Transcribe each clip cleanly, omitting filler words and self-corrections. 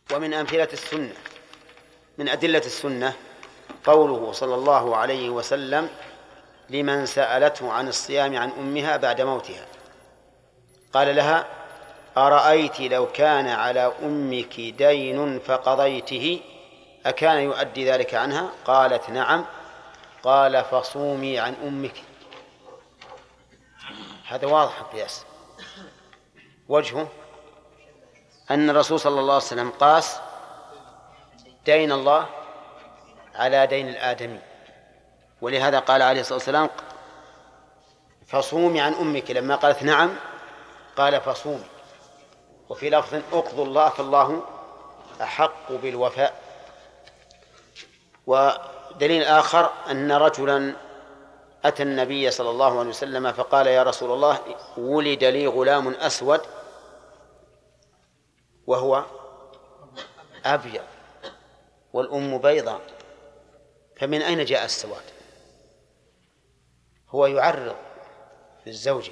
ومن أمثلة السنة من أدلة السنة قوله صلى الله عليه وسلم لمن سألته عن الصيام عن أمها بعد موتها قال لها أرأيت لو كان على أمك دين فقضيته أكان يؤدي ذلك عنها؟ قالت نعم. قال فصومي عن أمك. هذا واضح القياس. وجهه أن الرسول صلى الله عليه وسلم قاس دين الله على دين الآدمي، ولهذا قال عليه الصلاة والسلام فصومي عن أمك. لما قالت نعم قال فصومي. وفي لفظ اقضوا الله فالله أحق بالوفاء. ودليل آخر أن رجلا أتى النبي صلى الله عليه وسلم فقال يا رسول الله ولد لي غلام أسود وهو أبيض والأم بيضاء فمن أين جاء السواد؟ هو يعرض للزوجة.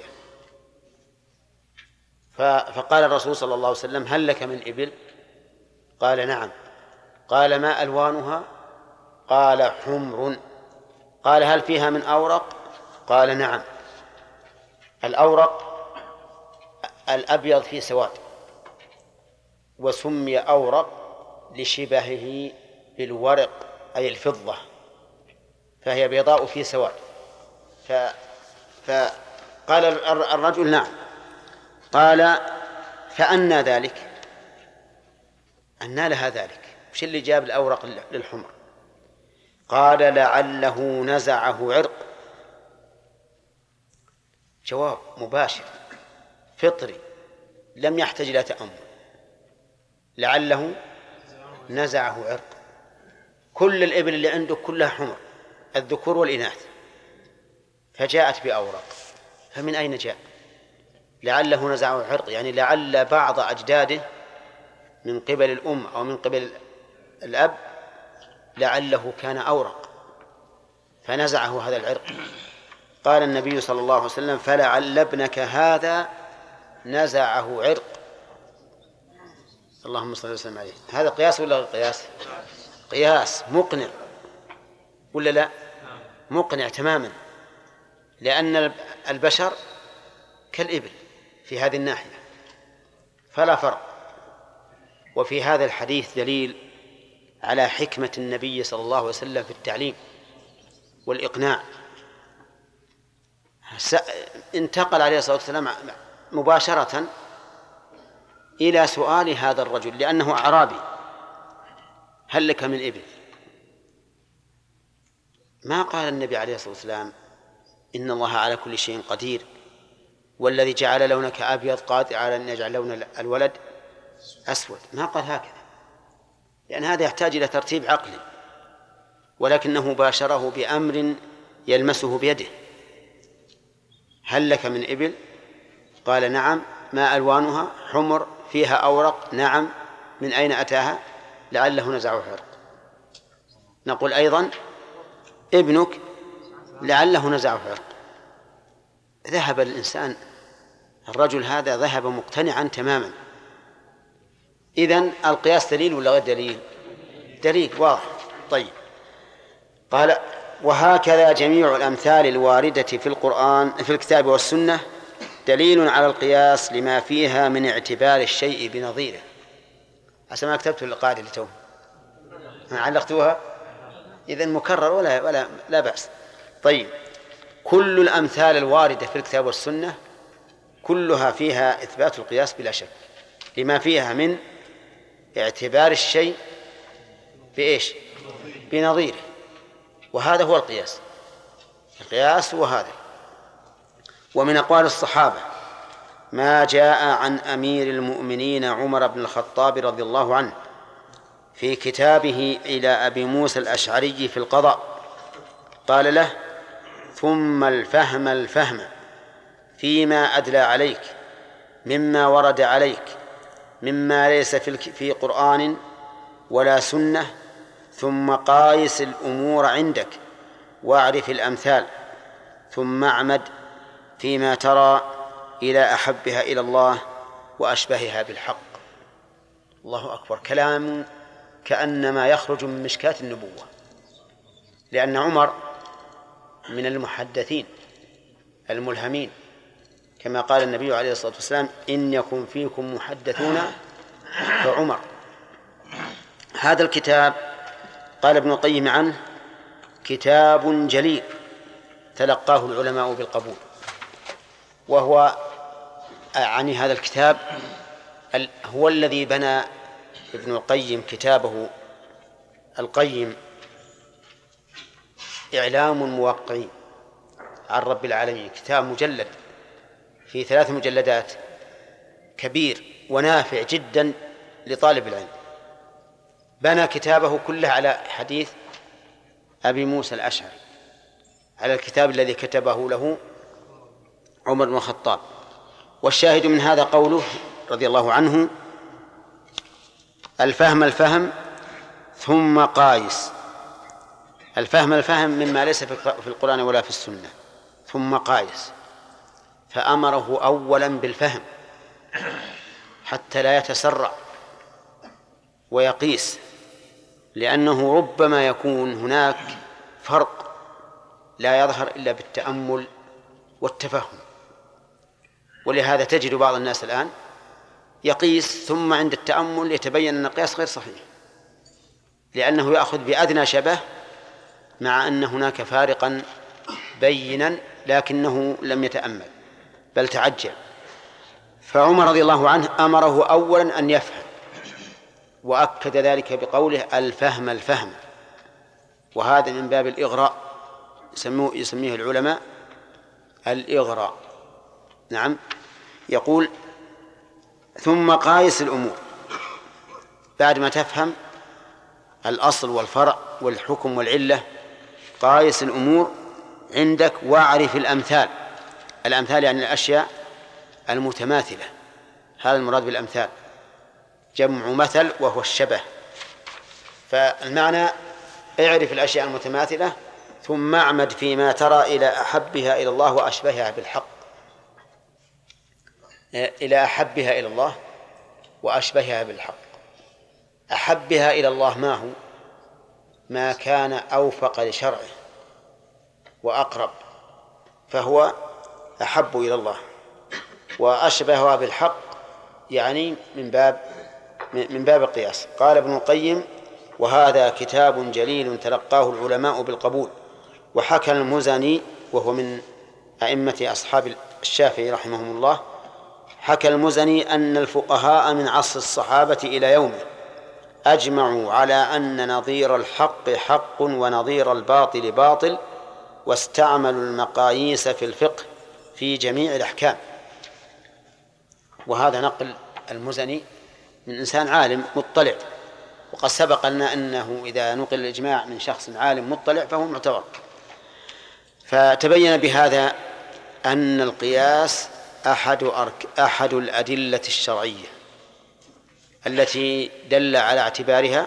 فقال الرسول صلى الله عليه وسلم هل لك من إبل؟ قال نعم. قال ما ألوانها؟ قال حمر. قال هل فيها من أورق؟ قال نعم. الأورق الأبيض فيه سواد، وسمي أورق لشبهه بالورق أي الفضة، فهي بيضاء في سواد. فقال الرجل نعم. قال فأنى ذلك؟ أنى لها ذلك؟ وش اللي جاب الأورق للحمر؟ قال لعله نزعه عرق. جواب مباشر فطري لم يحتج إلى تأمل. لعله نزعه عرق. كل الإبل اللي عنده كلها حمر الذكور والإناث، فجاءت بأورق، فمن أين جاء؟ لعله نزعه عرق، يعني لعل بعض أجداده من قبل الأم أو من قبل الأب لعله كان أورق فنزعه هذا العرق. قال النبي صلى الله عليه وسلم فلعل ابنك هذا نزعه عرق. اللهم صل وسلم عليه. هذا قياس ولا غير قياس؟ قياس مقنع ولا لا؟ مقنع تماما، لأن البشر كالإبل في هذه الناحية فلا فرق. وفي هذا الحديث دليل على حكمة النبي صلى الله عليه وسلم في التعليم والإقناع. انتقل عليه الصلاة والسلام مباشرة إلى سؤال هذا الرجل لأنه أعرابي هل لك من إبل؟ ما قال النبي عليه الصلاة والسلام إن الله على كل شيء قدير والذي جعل لونك أبيض قادر على أن يجعل لون الولد أسود. ما قال هكذا، لأن هذا يحتاج إلى ترتيب عقلي، ولكنه باشره بأمر يلمسه بيده. هل لك من إبل؟ قال نعم. ما ألوانها؟ حمر فيها أورق. نعم. من أين أتاها؟ لعله نزعه عرق. نقول أيضا ابنك لعله نزعه عرق. ذهب الإنسان الرجل هذا ذهب مقتنعا تماما. إذن القياس دليل ولا غير دليل؟ دليل واضح. طيب قال وهكذا جميع الأمثال الواردة في القرآن في الكتاب والسنة دليل على القياس لما فيها من اعتبار الشيء بنظيره. عسى ما كتبت القاعدة اللي توه علقتوها، إذن مكرر ولا لا بأس. طيب كل الأمثال الواردة في الكتاب والسنة كلها فيها إثبات القياس بلا شك لما فيها من اعتبار الشيء بإيش؟ بنظيره. وهذا هو القياس. القياس هو هذا. ومن أقوال الصحابة ما جاء عن أمير المؤمنين عمر بن الخطاب رضي الله عنه في كتابه إلى أبي موسى الأشعري في القضاء قال له ثم الفهم فيما أدلى عليك مما ورد عليك مما ليس في قرآن ولا سنة، ثم قايس الأمور عندك واعرف الأمثال، ثم اعمد فيما ترى إلى أحبها إلى الله وأشبهها بالحق. الله أكبر، كلام كأنما يخرج من مشكاة النبوة، لأن عمر من المحدثين الملهمين، كما قال النبي عليه الصلاة والسلام: إن يكن فيكم محدثون فعمر. هذا الكتاب قال ابن القيم عنه: كتاب جليل تلقاه العلماء بالقبول. وهو عن هذا الكتاب هو الذي بنى ابن القيم كتابه القيم إعلام الموقعين عن رب العالمين، كتاب مجلد في 3 مجلدات، كبير ونافع جدا لطالب العلم. بنى كتابه كله على حديث أبي موسى الأشعري، على الكتاب الذي كتبه له عمر بن الخطاب. والشاهد من هذا قوله رضي الله عنه: الفهم الفهم ثم قايس. الفهم مما ليس في القرآن ولا في السنة، ثم قايس، فأمره أولا بالفهم حتى لا يتسرع ويقيس، لأنه ربما يكون هناك فرق لا يظهر إلا بالتأمل والتفهم. ولهذا تجد بعض الناس الآن يقيس ثم عند التأمل يتبين أن القياس غير صحيح، لأنه يأخذ بأدنى شبه مع أن هناك فارقا بينا لكنه لم يتأمل بل تعجل. فعمر رضي الله عنه أمره أولا أن يفهم، وأكد ذلك بقوله: الفهم الفهم. وهذا من باب الإغراء، يسميه العلماء الإغراء. نعم، يقول: ثم قايس الأمور، بعد ما تفهم الأصل والفرع والحكم والعلة، قايس الأمور عندك واعرف الأمثال. الأمثال يعني الأشياء المتماثلة، هذا المراد بالأمثال، جمع مثل وهو الشبه. فالمعنى: اعرف الأشياء المتماثلة ثم اعمد فيما ترى إلى أحبها إلى الله وأشبهها بالحق، إلى أحبها إلى الله وأشبهها بالحق. أحبها إلى الله ما هو؟ ما كان أوفق لشرعه وأقرب، فهو أحب إلى الله. وأشبهها بالحق يعني من باب القياس. قال ابن القيم: وهذا كتاب جليل تلقاه العلماء بالقبول. وحكى المزني، وهو من أئمة أصحاب الشافعي رحمهم الله، حكى المزني أن الفقهاء من عصر الصحابة إلى يومه أجمعوا على أن نظير الحق حق ونظير الباطل باطل، واستعملوا المقاييس في الفقه في جميع الأحكام. وهذا نقل المزني من إنسان عالم مطلع، وقد سبق لنا أنه إذا نقل الإجماع من شخص عالم مطلع فهو معتبر. فتبين بهذا أن القياس أحد الأدلة الشرعية التي دل على اعتبارها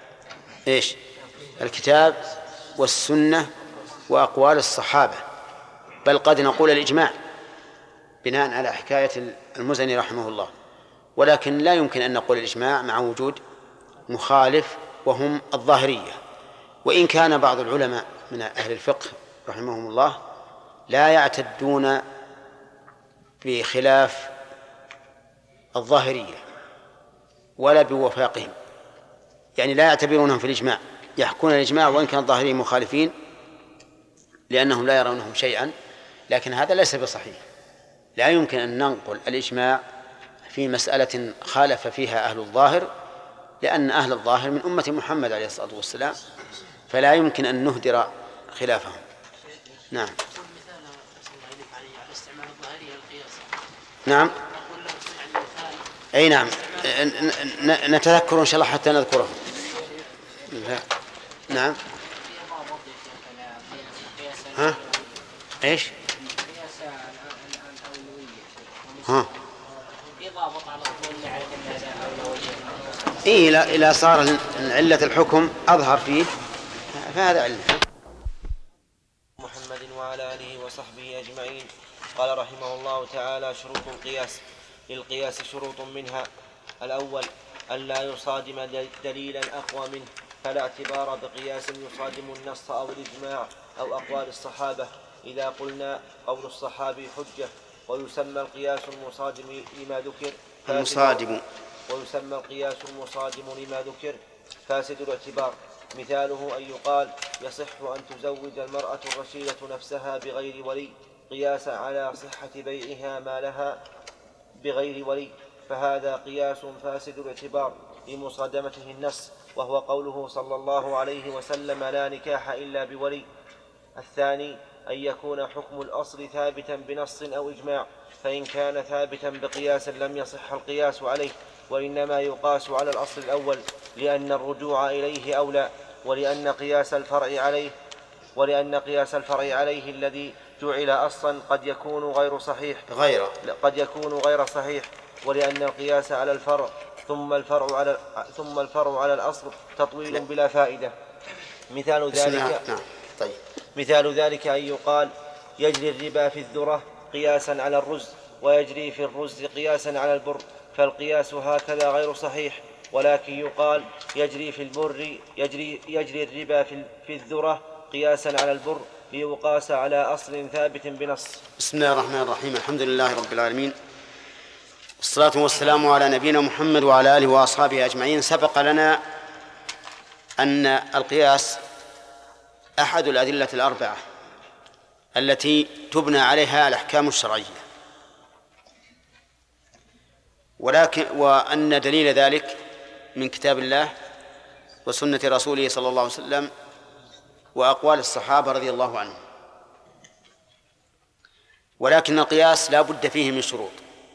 الكتاب والسنة وأقوال الصحابة، بل قد نقول الإجماع بناء على حكاية المزني رحمه الله. ولكن لا يمكن أن نقول الإجماع مع وجود مخالف وهم الظاهرية، وإن كان بعض العلماء من أهل الفقه رحمهم الله لا يعتدون بخلاف الظاهرية ولا بوفاقهم، يعني لا يعتبرونهم في الإجماع، يحكون الإجماع وإن كان الظاهريين مخالفين لأنهم لا يرونهم شيئا. لكن هذا ليس بصحيح، لا يمكن أن ننقل الإجماع في مسألة خالف فيها أهل الظاهر، لأن أهل الظاهر من أمة محمد عليه الصلاة والسلام، فلا يمكن أن نهدر خلافهم. نعم. نعم. أي نعم، نتذكر إن شاء الله حتى نذكره. نعم. ها؟ إيش؟ ها؟ إيه، إذا صار علة الحكم أظهر فيه فهذا علة. محمد وعلى آله وصحبه أجمعين. قال رحمه الله تعالى: شروط القياس. للقياس شروط، منها: الأول أن لا يصادم دليلا أقوى منه، فلا اعتبار بقياس يصادم النص أو الإجماع أو أقوال الصحابة. إذا قلنا قول الصحابي حجة، ويسمى القياس المصادم لما ذكر فاسد الاعتبار. مثاله أن يقال يصح أن تزوج المرأة الرشيدة نفسها بغير ولي، قياسا على صحة بيعها ما لها بغير ولي، فهذا قياس فاسد الاعتبار لمصادمته النص، وهو قوله صلى الله عليه وسلم: لا نكاح إلا بولي. الثاني أن يكون حكم الأصل ثابتا بنص أو إجماع، فإن كان ثابتا بقياس لم يصح القياس عليه، وإنما يقاس على الأصل الأول، لأن الرجوع إليه أولى، ولأن قياس الفرع عليه الذي جعل أصلا قد يكون غير صحيح، ولأن القياس على الفرع ثم الفرع على الأصل تطويل بلا فائدة. مثال ذلك أن يقال يجري الربا في الذرة قياسا على الرز، ويجري في الرز قياسا على البر، فالقياس هكذا غير صحيح، ولكن يقال يجري الربا في الذرة قياسا على البر، ليقاس على أصل ثابت بنص. بسم الله الرحمن الرحيم. الحمد لله رب العالمين، والصلاة والسلام على نبينا محمد وعلى آله وأصحابه أجمعين. سبق لنا أن القياس أحد الأدلة الأربعة التي تبنى عليها الأحكام الشرعية، وأن دليل ذلك من كتاب الله وسنة رسوله صلى الله عليه وسلم وأقوال الصحابة رضي الله عنهم. ولكن القياس لا بد فيه من شروط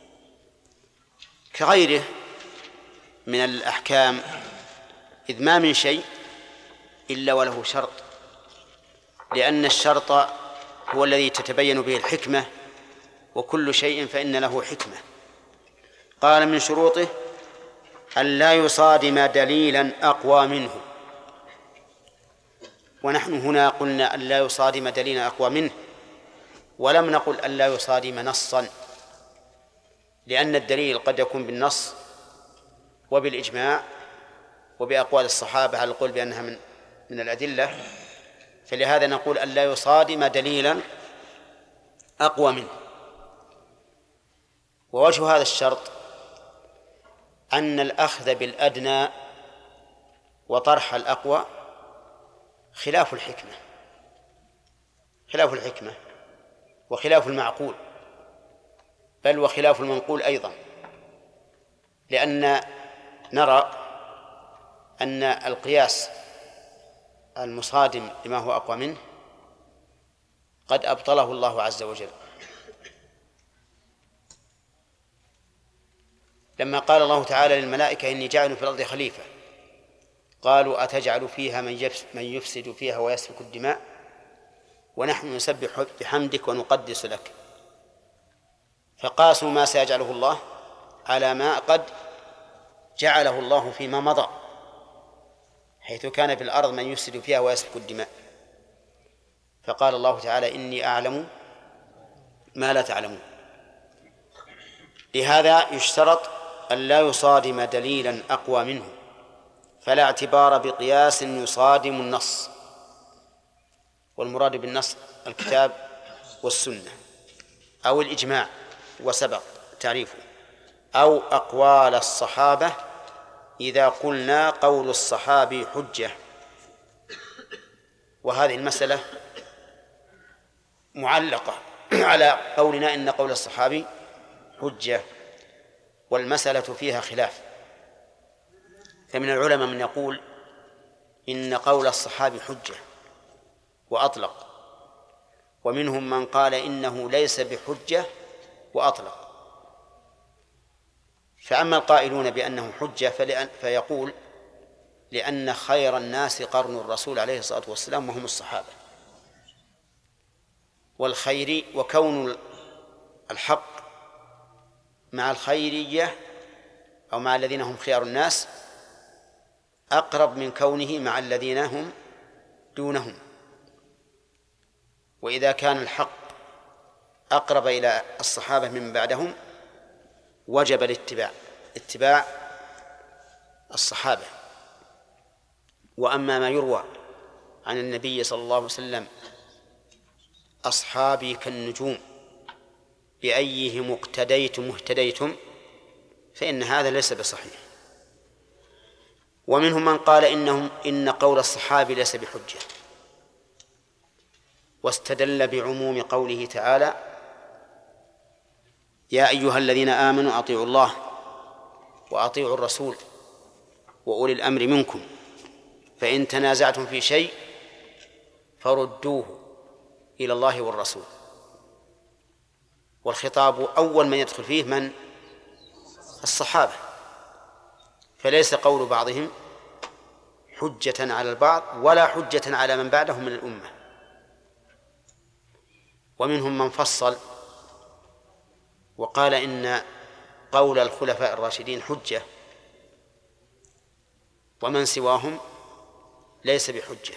كغيره من الأحكام، إذ ما من شيء إلا وله شرط، لأن الشرط هو الذي تتبين به الحكمة، وكل شيء فإن له حكمة. قال من شروطه أن لا يصادم دليلا أقوى منه، ونحن هنا قلنا أن لا يصادم دليلا أقوى منه، ولم نقل أن لا يصادم نصا، لأن الدليل قد يكون بالنص وبالإجماع وبأقوال الصحابة على القول بأنها من الأدلة، فلهذا نقول أن لا يصادم دليلا أقوى منه. ووجه هذا الشرط أن الأخذ بالأدنى وطرح الأقوى خلاف الحكمة وخلاف المعقول، بل وخلاف المنقول أيضا، لأن نرى أن القياس المصادم لما هو أقوى منه قد أبطله الله عز وجل، لما قال الله تعالى للملائكة: إني جاعل في الأرض خليفة، قالوا: أتجعل فيها من يفسد فيها ويسفك الدماء ونحن نسبح بحمدك ونقدس لك، فقاسوا ما سيجعله الله على ما قد جعله الله فيما مضى، حيث كان في الأرض من يفسد فيها ويسفك الدماء، فقال الله تعالى: إني أعلم ما لا تعلمون. لهذا يشترط أن لا يصادم دليلا أقوى منه، فلا اعتبار بقياس يصادم النص، والمراد بالنص الكتاب والسنة أو الإجماع وسبق تعريفه، أو أقوال الصحابة إذا قلنا قول الصحابي حجة. وهذه المسألة معلقة على قولنا إن قول الصحابي حجة، والمسألة فيها خلاف، فمن العلماء من يقول إن قول الصحابي حجة وأطلق، ومنهم من قال إنه ليس بحجة وأطلق. فأما القائلون بأنه حجة فيقول: لأن خير الناس قرن الرسول عليه الصلاة والسلام وهم الصحابة، والخير وكون الحق مع الخيرية أو مع الذين هم خيار الناس أقرب من كونه مع الذين هم دونهم. وإذا كان الحق أقرب إلى الصحابة من بعدهم وجب الاتباع الصحابة. وأما ما يروى عن النبي صلى الله عليه وسلم أصحابي كالنجوم بأيهم اقتديتم اهتديتم، فإن هذا ليس بصحيح. ومنهم من قال إن قول الصحابي ليس بحجة، واستدل بعموم قوله تعالى: يا أيها الذين آمنوا أطيعوا الله وأطيعوا الرسول وأولي الأمر منكم فإن تنازعتم في شيء فردوه إلى الله والرسول. والخطاب أول من يدخل فيه من؟ الصحابة. فليس قول بعضهم حجة على البعض ولا حجة على من بعدهم من الأمة. ومنهم من فصل وقال إن قول الخلفاء الراشدين حجة ومن سواهم ليس بحجة،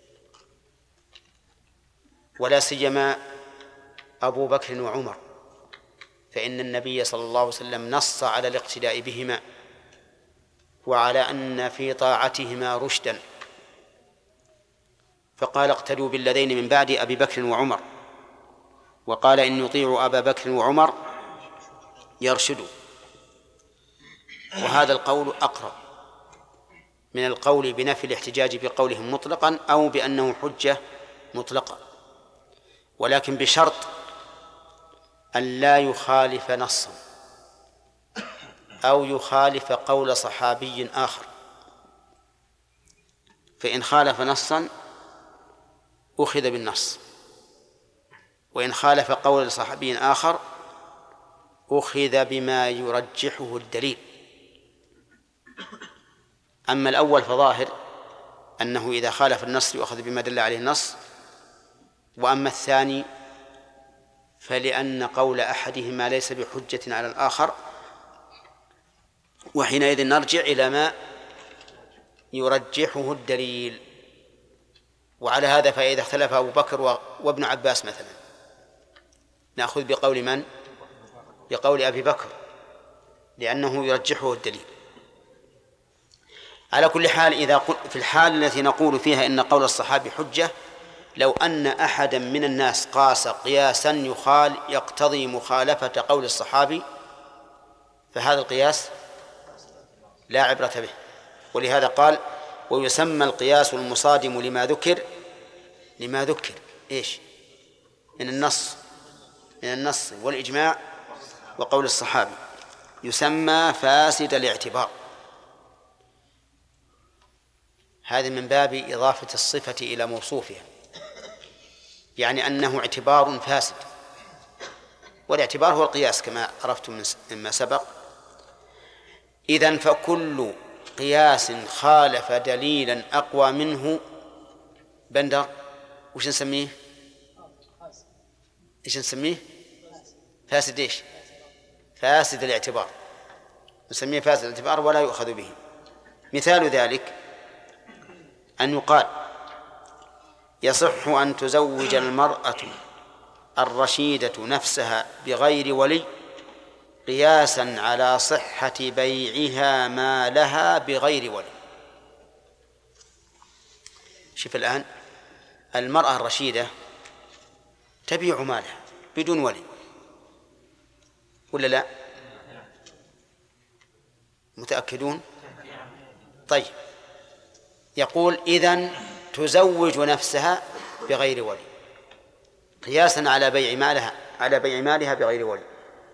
ولا سيما أبو بكر وعمر، فإن النبي صلى الله عليه وسلم نص على الاقتداء بهما وعلى أن في طاعتهما رشدا، فقال: اقتدوا بالذين من بعد أبي بكر وعمر، وقال: إن يطيعوا أبا بكر وعمر يرشدوا. وهذا القول أقرب من القول بنفي الاحتجاج بقولهم مطلقا أو بأنه حجة مطلقة، ولكن بشرط أن لا يخالف نصا أو يخالف قول صحابي آخر. فإن خالف نصا أخذ بالنص، وإن خالف قول صحابي آخر أخذ بما يرجحه الدليل. أما الأول فظاهر أنه إذا خالف النص يؤخذ بما دل عليه النص، وأما الثاني فلأن قول أحدهما ليس بحجة على الآخر، وحينئذ نرجع إلى ما يرجحه الدليل. وعلى هذا فإذا اختلف أبو بكر وابن عباس مثلا نأخذ بقول من؟ بقول أبي بكر، لأنه يرجحه الدليل. على كل حال، في الحال التي نقول فيها إن قول الصحابي حجة، لو أن أحدا من الناس قاس قياسا يقتضي مخالفة قول الصحابي فهذا القياس لا عبرة به. ولهذا قال: ويسمى القياس المصادم لما ذكر إيش؟ من النص والإجماع وقول الصحابي، يسمى فاسد الاعتبار. هذا من باب إضافة الصفة إلى موصوفها، يعني أنه اعتبار فاسد، والاعتبار هو القياس كما عرفتم مما سبق. إذن فكل قياس خالف دليلا أقوى منه بندر وش نسميه؟ إيش نسميه؟ فاسد. إيش؟ فاسد الاعتبار، نسميه فاسد الاعتبار ولا يؤخذ به. مثال ذلك أن يقال: يصح أن تزوج المرأة الرشيدة نفسها بغير ولي قياسا على صحة بيعها ما لها بغير ولي. شوف الآن، المرأة الرشيدة تبيع مالها بدون ولي ولا لا؟ متأكدون؟ طيب، يقول: إذن تزوج نفسها بغير ولي قياسا على بيع مالها بغير ولي.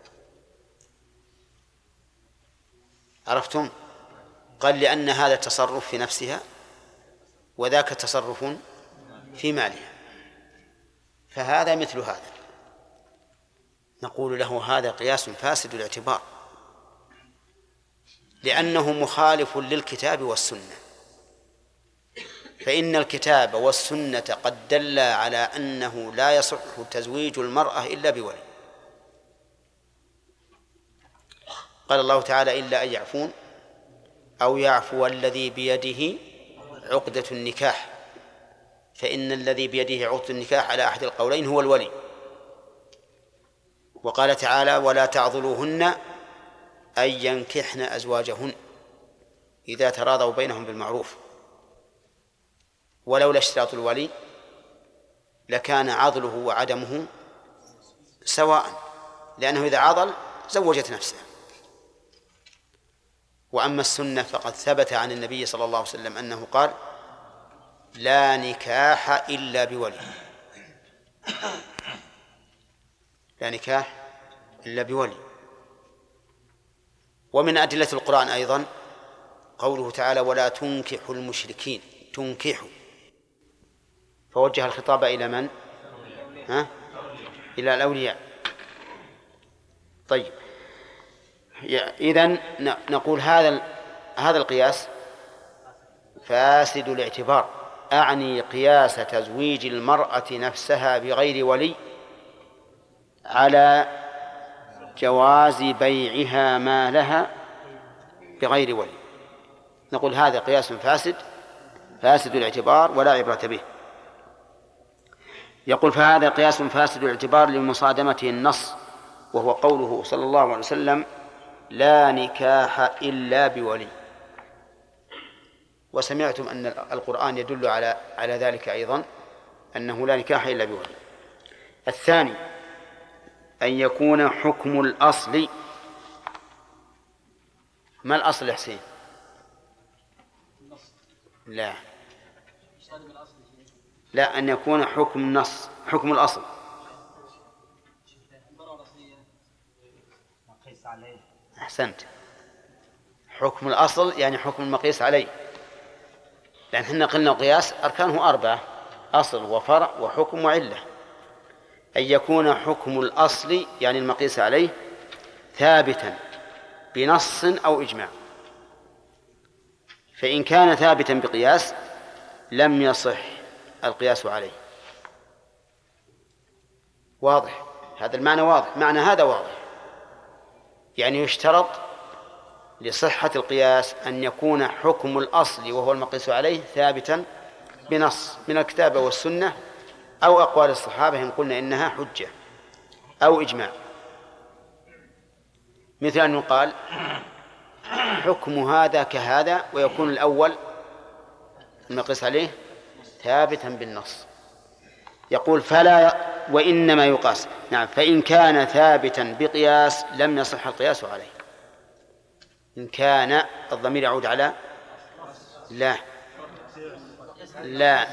عرفتم؟ قال: لأن هذا تصرف في نفسها وذاك تصرف في مالها، فهذا مثل هذا. نقول له: هذا قياس فاسد الاعتبار، لأنه مخالف للكتاب والسنة، فإن الكتاب والسنة قد دل على أنه لا يصح تزويج المرأة إلا بولي. قال الله تعالى: إلا أن يعفون أو يعفو الذي بيده عقدة النكاح، فإن الذي بيده عقدة النكاح على أحد القولين هو الولي. وقال تعالى: ولا تعضلوهن أن ينكحن أزواجهن إذا تراضوا بينهم بالمعروف، ولولا اشتراط الولي لكان عضله وعدمه سواء، لأنه إذا عضل زوجت نفسه. وأما السنة فقد ثبت عن النبي صلى الله عليه وسلم أنه قال: لا نكاح إلا بولي. لا نكاح إلا بولي. ومن أدلة القرآن أيضا قوله تعالى: ولا تنكحوا المشركين. تنكحوا، فوجه الخطاب إلى من؟ إلى الأولياء. طيب، إذن نقول هذا القياس فاسد الاعتبار، أعني قياس تزويج المرأة نفسها بغير ولي على جواز بيعها ما لها بغير ولي. نقول هذا قياس فاسد الاعتبار ولا عبرة به. يقول: فهذا قياس فاسد الاعتبار لمصادمته النص، وهو قوله صلى الله عليه وسلم: لا نكاح إلا بولي. وسمعتم أن القرآن يدل على ذلك أيضا، أنه لا نكاح إلا بولي. الثاني أن يكون حكم الأصل. ما الأصل يا حسين؟ لا، أن يكون حكم النص، حكم الأصل. أحسنت، حكم الأصل يعني حكم المقيس عليه، لأن احنا قلنا القياس أركانه 4: أصل وفرع وحكم وعلة. أن يكون حكم الأصل يعني المقيس عليه ثابتا بنص أو إجماع. فإن كان ثابتا بقياس لم يصح القياس عليه. واضح هذا المعنى؟ واضح معنى هذا واضح. يعني يشترط لصحة القياس أن يكون حكم الأصل وهو المقيس عليه ثابتا بنص من الكتاب والسنة أو أقوال الصحابة إن قلنا إنها حجة، أو إجماع. مثل أن يقال: حكم هذا كهذا، ويكون الأول المقيس عليه ثابتا بالنص. يقول: فلا وإنما يقاس. نعم، فإن كان ثابتا بقياس لم يصح القياس عليه. إن كان، الضمير يعود على لا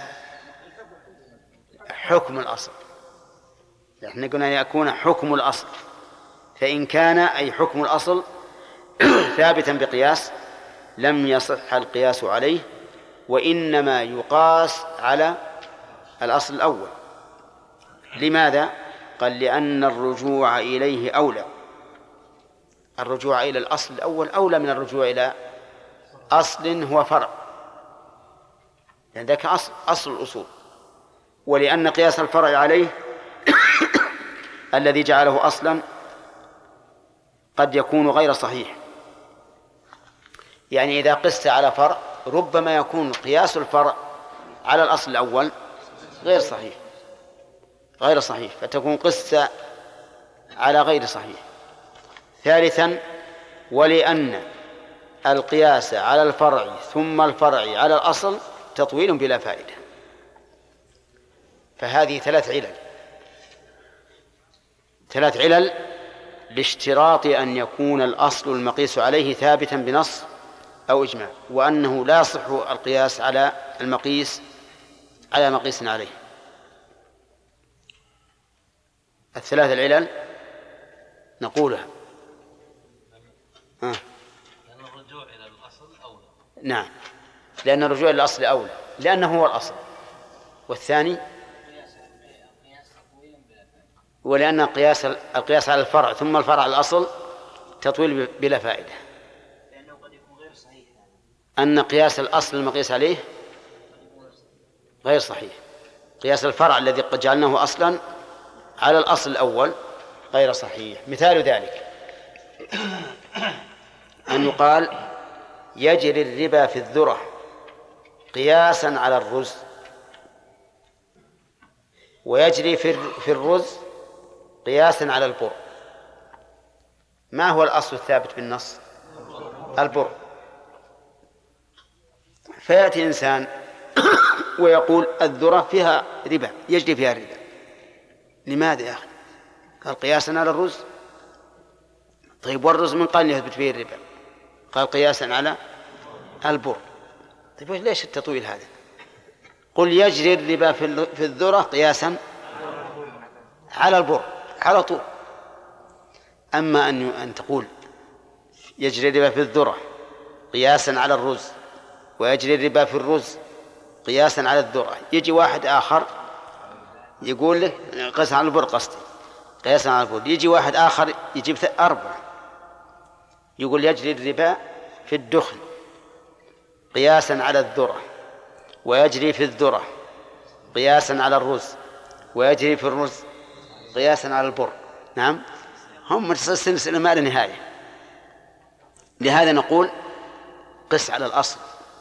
حكم الأصل. نحن قلنا يكون حكم الأصل، فإن كان أي حكم الأصل ثابتا بقياس لم يصح القياس عليه، وإنما يقاس على الأصل الأول. لماذا؟ قال: لأن الرجوع إليه أولى. الرجوع إلى الأصل الأول أولى من الرجوع إلى أصل هو فرع، لأن ذاك أصل الأصول. ولأن قياس الفرع عليه الذي جعله أصلا قد يكون غير صحيح. يعني إذا قست على فرع ربما يكون قياس الفرع على الأصل الأول غير صحيح، فتكون قصة على غير صحيح. ثالثا: ولأن القياس على الفرع ثم الفرع على الأصل تطويل بلا فائدة. فهذه 3 علل لاشتراط أن يكون الأصل المقيس عليه ثابتا بنص أو إجماع، وأنه لا يصح القياس على المقيس على مقيس عليه. 3 العلل نقولها. لأن الرجوع إلى الأصل أولى. نعم، لأن الرجوع إلى الأصل أولى، لأنه هو الأصل. والثاني: ولأن القياس على الفرع ثم الفرع على الأصل تطويل بلا فائدة، لأنه قد يكون غير صحيح. أن قياس الأصل المقيس عليه غير صحيح. قياس الفرع الذي قد جعلناه أصلا على الأصل الأول غير صحيح. مثال ذلك أن يقال: يجري الربا في الذرة قياسا على الرز، ويجري في الرز قياسا على البر. ما هو الأصل الثابت بالنص؟ البر. فيأتي إنسان ويقول الذرة فيها ربا، يجري فيها الربا. لماذا يا أخي؟ قال قياسا على الرز. طيب والرز من قال يثبت فيه الربا؟ قال قياسا على البر. طيب ليش التطويل هذا؟ قل يجري الربا في الذرة قياسا على البر على طول. أما أن تقول يجري الربا في الذرة قياسا على الرز، ويجري الربا في الرز قياسا على الذرة، يجي واحد آخر يقول له قياسا على البر، قصدي قياسا على البر، يجي واحد آخر يجيب 4 يقول يجري الربا في الدخن قياسا على الذرة، ويجري في الذرة قياسا على الرز، ويجري في الرز قياسا على البر. نعم، هم سلسلة ما لا نهاية. لهذا نقول قس على الأصل.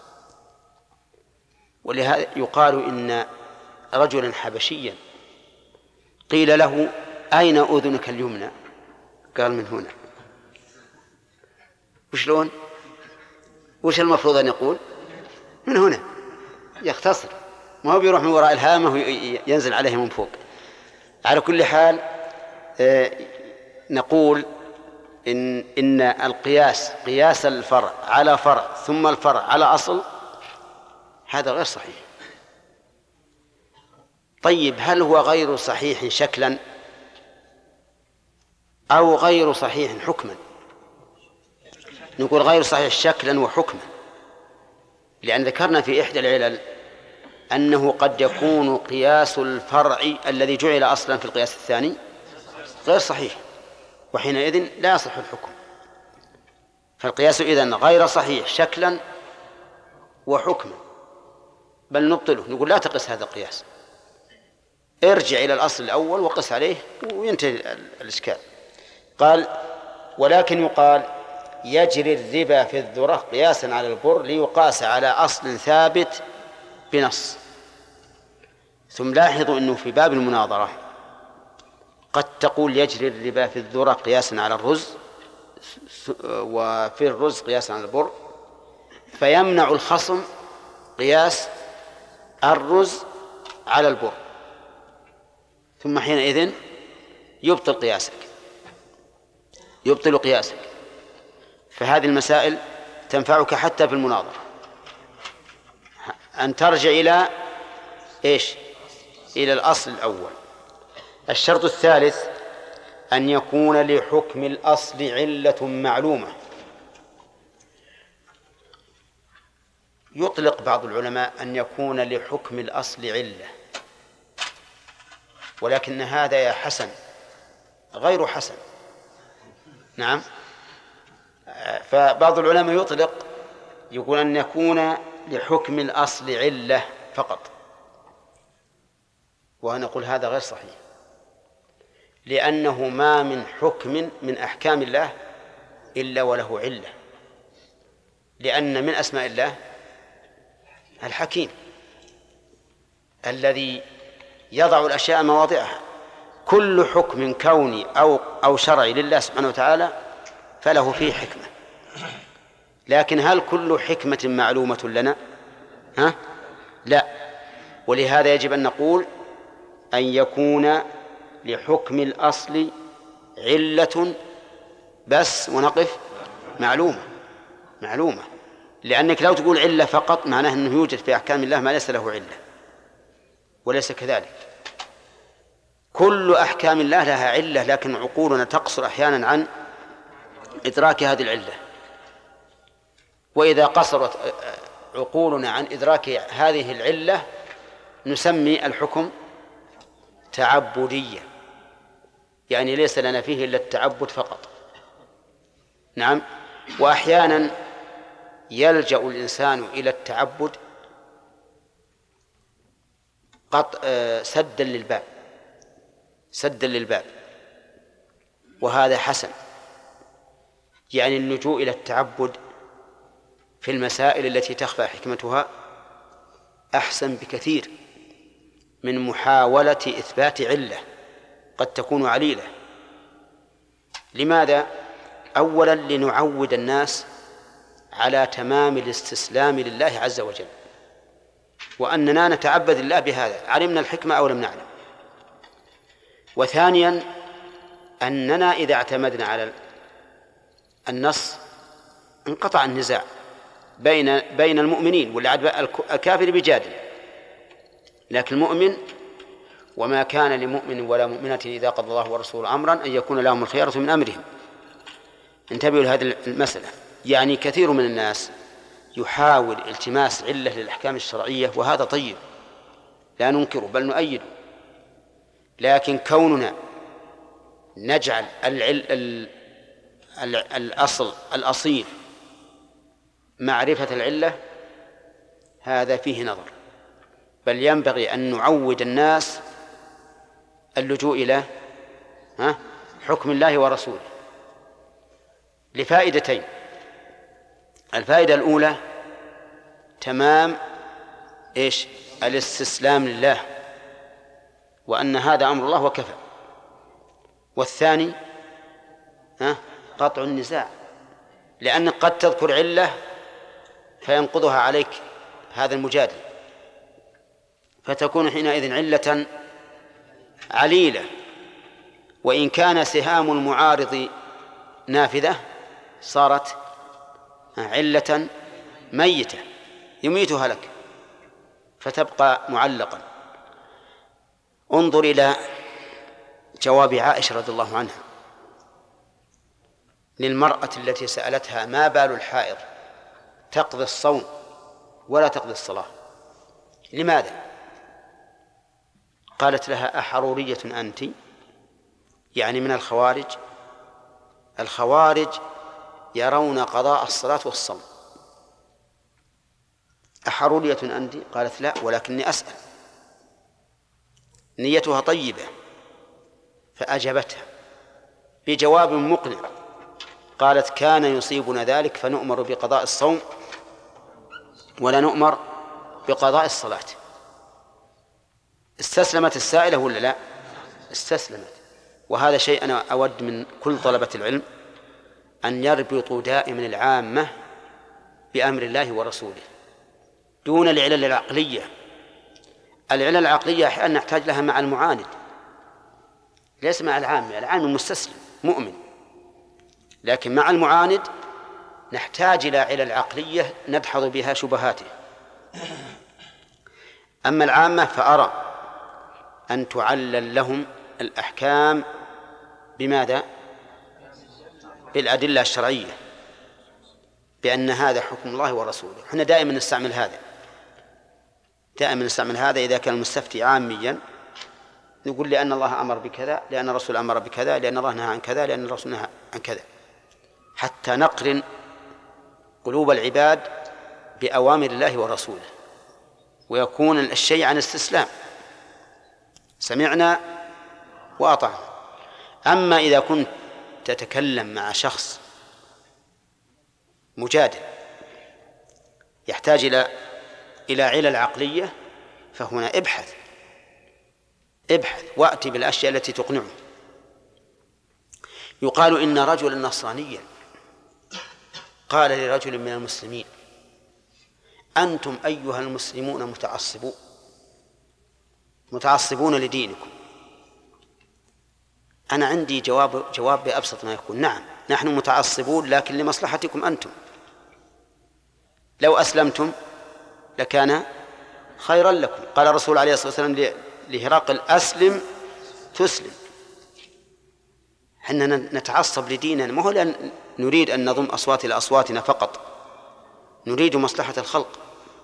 ولهذا يقال إن رجلا حبشيا قيل له أين أذنك اليمنى؟ قال من هنا. وشلون؟ وش المفروض أن يقول؟ من هنا. يختصر، ما هو بيروح من وراء الهامة وينزل عليه من فوق. على كل حال نقول إن القياس قياس الفرع على فرع ثم الفرع على أصل هذا غير صحيح. طيب هل هو غير صحيح شكلا أو غير صحيح حكما؟ نقول غير صحيح شكلا وحكما، لأن ذكرنا في إحدى العلل أنه قد يكون قياس الفرع الذي جعل أصلا في القياس الثاني غير صحيح، وحينئذ لا يصح الحكم. فالقياس إذن غير صحيح شكلا وحكما، بل نبطله، نقول لا تقس هذا القياس، ارجع إلى الأصل الأول وقس عليه وينتهي الإشكال. قال ولكن يقال يجري الربا في الذرة قياسا على البر ليقاس على أصل ثابت بنص. ثم لاحظوا أنه في باب المناظرة قد تقول يجري الربا في الذرة قياسا على الرز وفي الرز قياسا على البر، فيمنع الخصم قياس الرز على البر، ثم حينئذ يبطل قياسك. فهذه المسائل تنفعك حتى في المناظرة، أن ترجع إلى إيش؟ إلى الأصل الأول. الشرط الثالث أن يكون لحكم الأصل علة معلومة. يطلق بعض العلماء أن يكون لحكم الأصل علة، ولكن هذا يا حسن غير حسن. نعم، فبعض العلماء يطلق يقول أن يكون لحكم الأصل علة فقط، ونقول هذا غير صحيح، لأنه ما من حكم من أحكام الله إلا وله علة، لأن من أسماء الله الحكيم الذي يضع الأشياء مواضعها. كل حكم كوني أو شرعي لله سبحانه وتعالى فله فيه حكمة، لكن هل كل حكمة معلومة لنا؟ لا. ولهذا يجب أن نقول أن يكون لحكم الأصل علة بس، ونقف معلومة، لأنك لو تقول علة فقط معناه أنه يوجد في أحكام الله ما ليس له علة، وليس كذلك. كل أحكام الله لها علة، لكن عقولنا تقصر أحيانا عن إدراك هذه العلة، وإذا قصرت عقولنا عن إدراك هذه العلة نسمي الحكم تعبدية، يعني ليس لنا فيه إلا التعبد فقط. نعم، وأحيانا يلجأ الإنسان إلى التعبد سدا للباب، وهذا حسن، يعني اللجوء إلى التعبد في المسائل التي تخفى حكمتها أحسن بكثير من محاولة إثبات علة قد تكون عليلة. لماذا؟ أولا لنعود الناس على تمام الاستسلام لله عز وجل، وأننا نتعبد الله بهذا علمنا الحكمة أو لم نعلم. وثانيا أننا إذا اعتمدنا على النص انقطع النزاع بين المؤمنين، والكافر بجادل، لكن المؤمن وما كان لمؤمن ولا مؤمنة إذا قضى الله ورسوله أمرا أن يكون لهم الخيرة من أمرهم. انتبهوا لهذه المسألة. يعني كثير من الناس يحاول التماس علة للأحكام الشرعية، وهذا طيب لا ننكره بل نؤيده، لكن كوننا نجعل الأصيل معرفة العلة هذا فيه نظر، بل ينبغي أن نعود الناس اللجوء إلى حكم الله ورسوله لفائدتين. الفائدة الأولى تمام الاستسلام لله، وأن هذا أمر الله وكفى. والثاني قطع النزاع، لأنك قد تذكر علة فينقضها عليك هذا المجادل، فتكون حينئذ علة عليلة، وإن كان سهام المعارض نافذة صارت علة ميتة يميتها لك فتبقى معلقا. انظر إلى جواب عائشة رضي الله عنها للمرأة التي سألتها ما بال الحائض تقضي الصوم ولا تقضي الصلاة، لماذا؟ قالت لها أحرورية أنت؟ يعني من الخوارج. الخوارج يرون قضاء الصلاة والصوم. أحرورية أنت؟ قالت لا، ولكني أسأل. نيتها طيبة، فأجابتها بجواب مقنع، قالت كان يصيبنا ذلك فنؤمر بقضاء الصوم ولا نؤمر بقضاء الصلاة. استسلمت السائلة ولا لا؟ استسلمت. وهذا شيء أنا أود من كل طلبة العلم أن يربطوا دائما العامة بأمر الله ورسوله دون العلل العقلية. العلل العقلية أحيانا نحتاج لها مع المعاند، ليس مع العام. العام المستسلم مؤمن، لكن مع المعاند نحتاج إلى علل عقلية ندحض بها شبهاته. أما العامة فأرى أن تعلل لهم الأحكام بماذا؟ بالأدلة الشرعية، بأن هذا حكم الله ورسوله. احنا دائما نستعمل هذا إذا كان المستفتي عاميا نقول لأن الله أمر بكذا، لأن الرسول أمر بكذا، لأن الله نهى عن كذا، لأن الرسول نهى عن كذا، حتى نقرن قلوب العباد بأوامر الله ورسوله، ويكون الشيء عن استسلام، سمعنا وأطعنا. أما إذا كنت تتكلم مع شخص مجادل يحتاج إلى علل عقلية، فهنا ابحث وأتي بالأشياء التي تقنعه. يقال إن رجلا نصرانيا قال لرجل من المسلمين أنتم أيها المسلمون متعصبون لدينكم. أنا عندي جواب بأبسط ما يكون، نعم نحن متعصبون لكن لمصلحتكم أنتم، لو أسلمتم لكان خيرا لكم. قال الرسول عليه الصلاة والسلام لهرقل أسلم تسلم. حنا نتعصب لديننا، ما هو لأن نريد أن نضم أصوات إلى أصواتنا فقط، نريد مصلحة الخلق.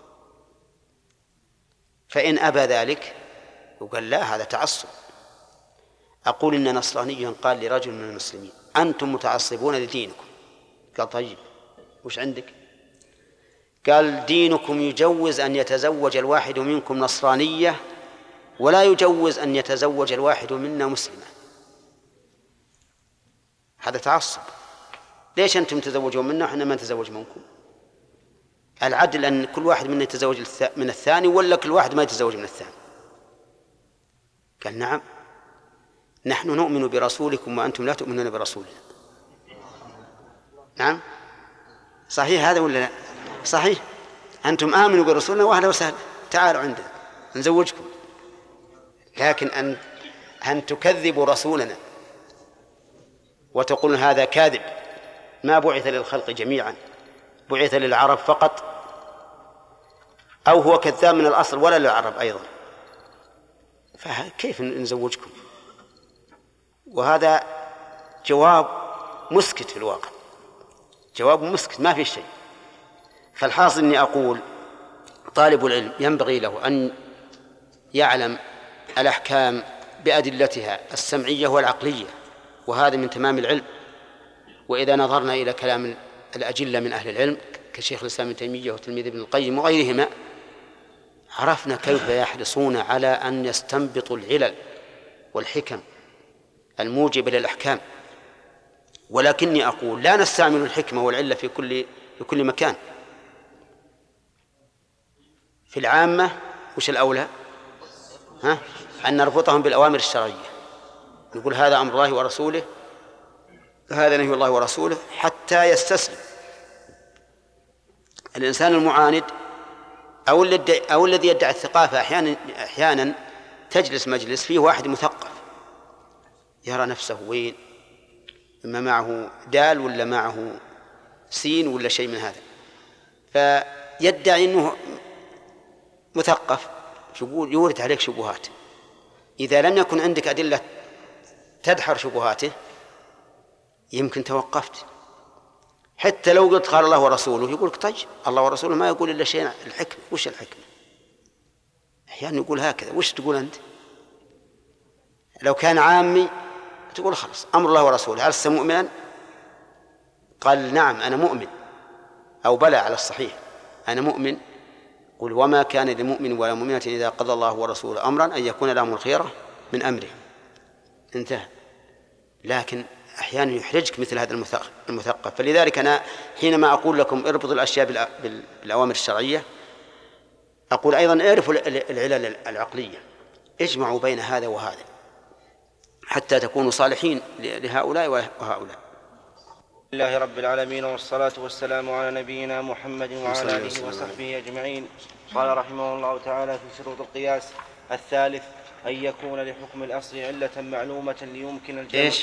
فإن أبى ذلك وقال لا هذا تعصب. أقول إن نصرانيا قال لرجل من المسلمين أنتم متعصبون لدينكم. قال طيب وش عندك؟ قال دينكم يجوز أن يتزوج الواحد منكم نصرانية ولا يجوز أن يتزوج الواحد منا مسلمة. هذا تعصب. ليش أنتم تزوجون منا وإحنا ما نتزوج منكم؟ العدل أن كل واحد منا يتزوج من الثاني ولا كل واحد ما يتزوج من الثاني؟ قال نعم نحن نؤمن برسولكم وأنتم لا تؤمنون برسولنا. نعم صحيح هذا ولا لا؟ صحيح. أنتم آمنوا برسولنا وأهلا وسهلا، تعالوا عندنا نزوجكم. لكن أن تكذبوا رسولنا وتقولون هذا كاذب، ما بعث للخلق جميعا، بعث للعرب فقط، أو هو كذاب من الأصل ولا للعرب أيضا، فكيف نزوجكم؟ وهذا جواب مسكت في الواقع، جواب مسكت ما في شيء. فالحاصل أني أقول طالب العلم ينبغي له أن يعلم الأحكام بأدلتها السمعية والعقلية، وهذا من تمام العلم. وإذا نظرنا إلى كلام الأجلة من أهل العلم كشيخ الإسلام ابن تيمية وتلميذ ابن القيم وغيرهما، عرفنا كيف يحرصون على أن يستنبطوا العلل والحكم الموجبة للأحكام. ولكني أقول لا نستعمل الحكمة والعلة في كل مكان. في العامة وش الأولى؟ أن نربطهم بالأوامر الشرعية، نقول هذا أمر الله ورسوله، هذا نهي الله ورسوله، حتى يستسلم. الإنسان المعاند أو الذي يدعي الثقافة أحيانا تجلس مجلس فيه واحد مثقف يرى نفسه وين، إما معه دال ولا معه سين ولا شيء من هذا، فيدعي أنه مثقف، يورد عليك شبهات. إذا لم يكن عندك أدلة تدحر شبهاته يمكن توقفت. حتى لو قلت قال الله ورسوله يقولك طيب الله ورسوله ما يقول إلا شيء الحكمة. وش الحكمة؟ أحيانا يقول هكذا، وش تقول أنت؟ لو كان عامي تقول خلاص أمر الله ورسوله، هل مؤمنا؟ قال نعم أنا مؤمن، أو بلى على الصحيح أنا مؤمن، قل وما كان لمؤمن ولا مؤمنة إذا قضى الله ورسوله أمرا أن يكون لهم الخيرة من أمره، انتهى. لكن أحيانا يحرجك مثل هذا المثقف. فلذلك أنا حينما أقول لكم اربطوا الأشياء بالأوامر الشرعية، أقول أيضا اعرفوا العلل العقلية، اجمعوا بين هذا وهذا حتى تكونوا صالحين لهؤلاء وهؤلاء. لله رب العالمين، والصلاة والسلام على نبينا محمد وعلى آله وصحبه أجمعين. قال رحمه الله تعالى في شروط القياس: الثالث أن يكون لحكم الأصل علة معلومة ليمكن الجمع. إيش؟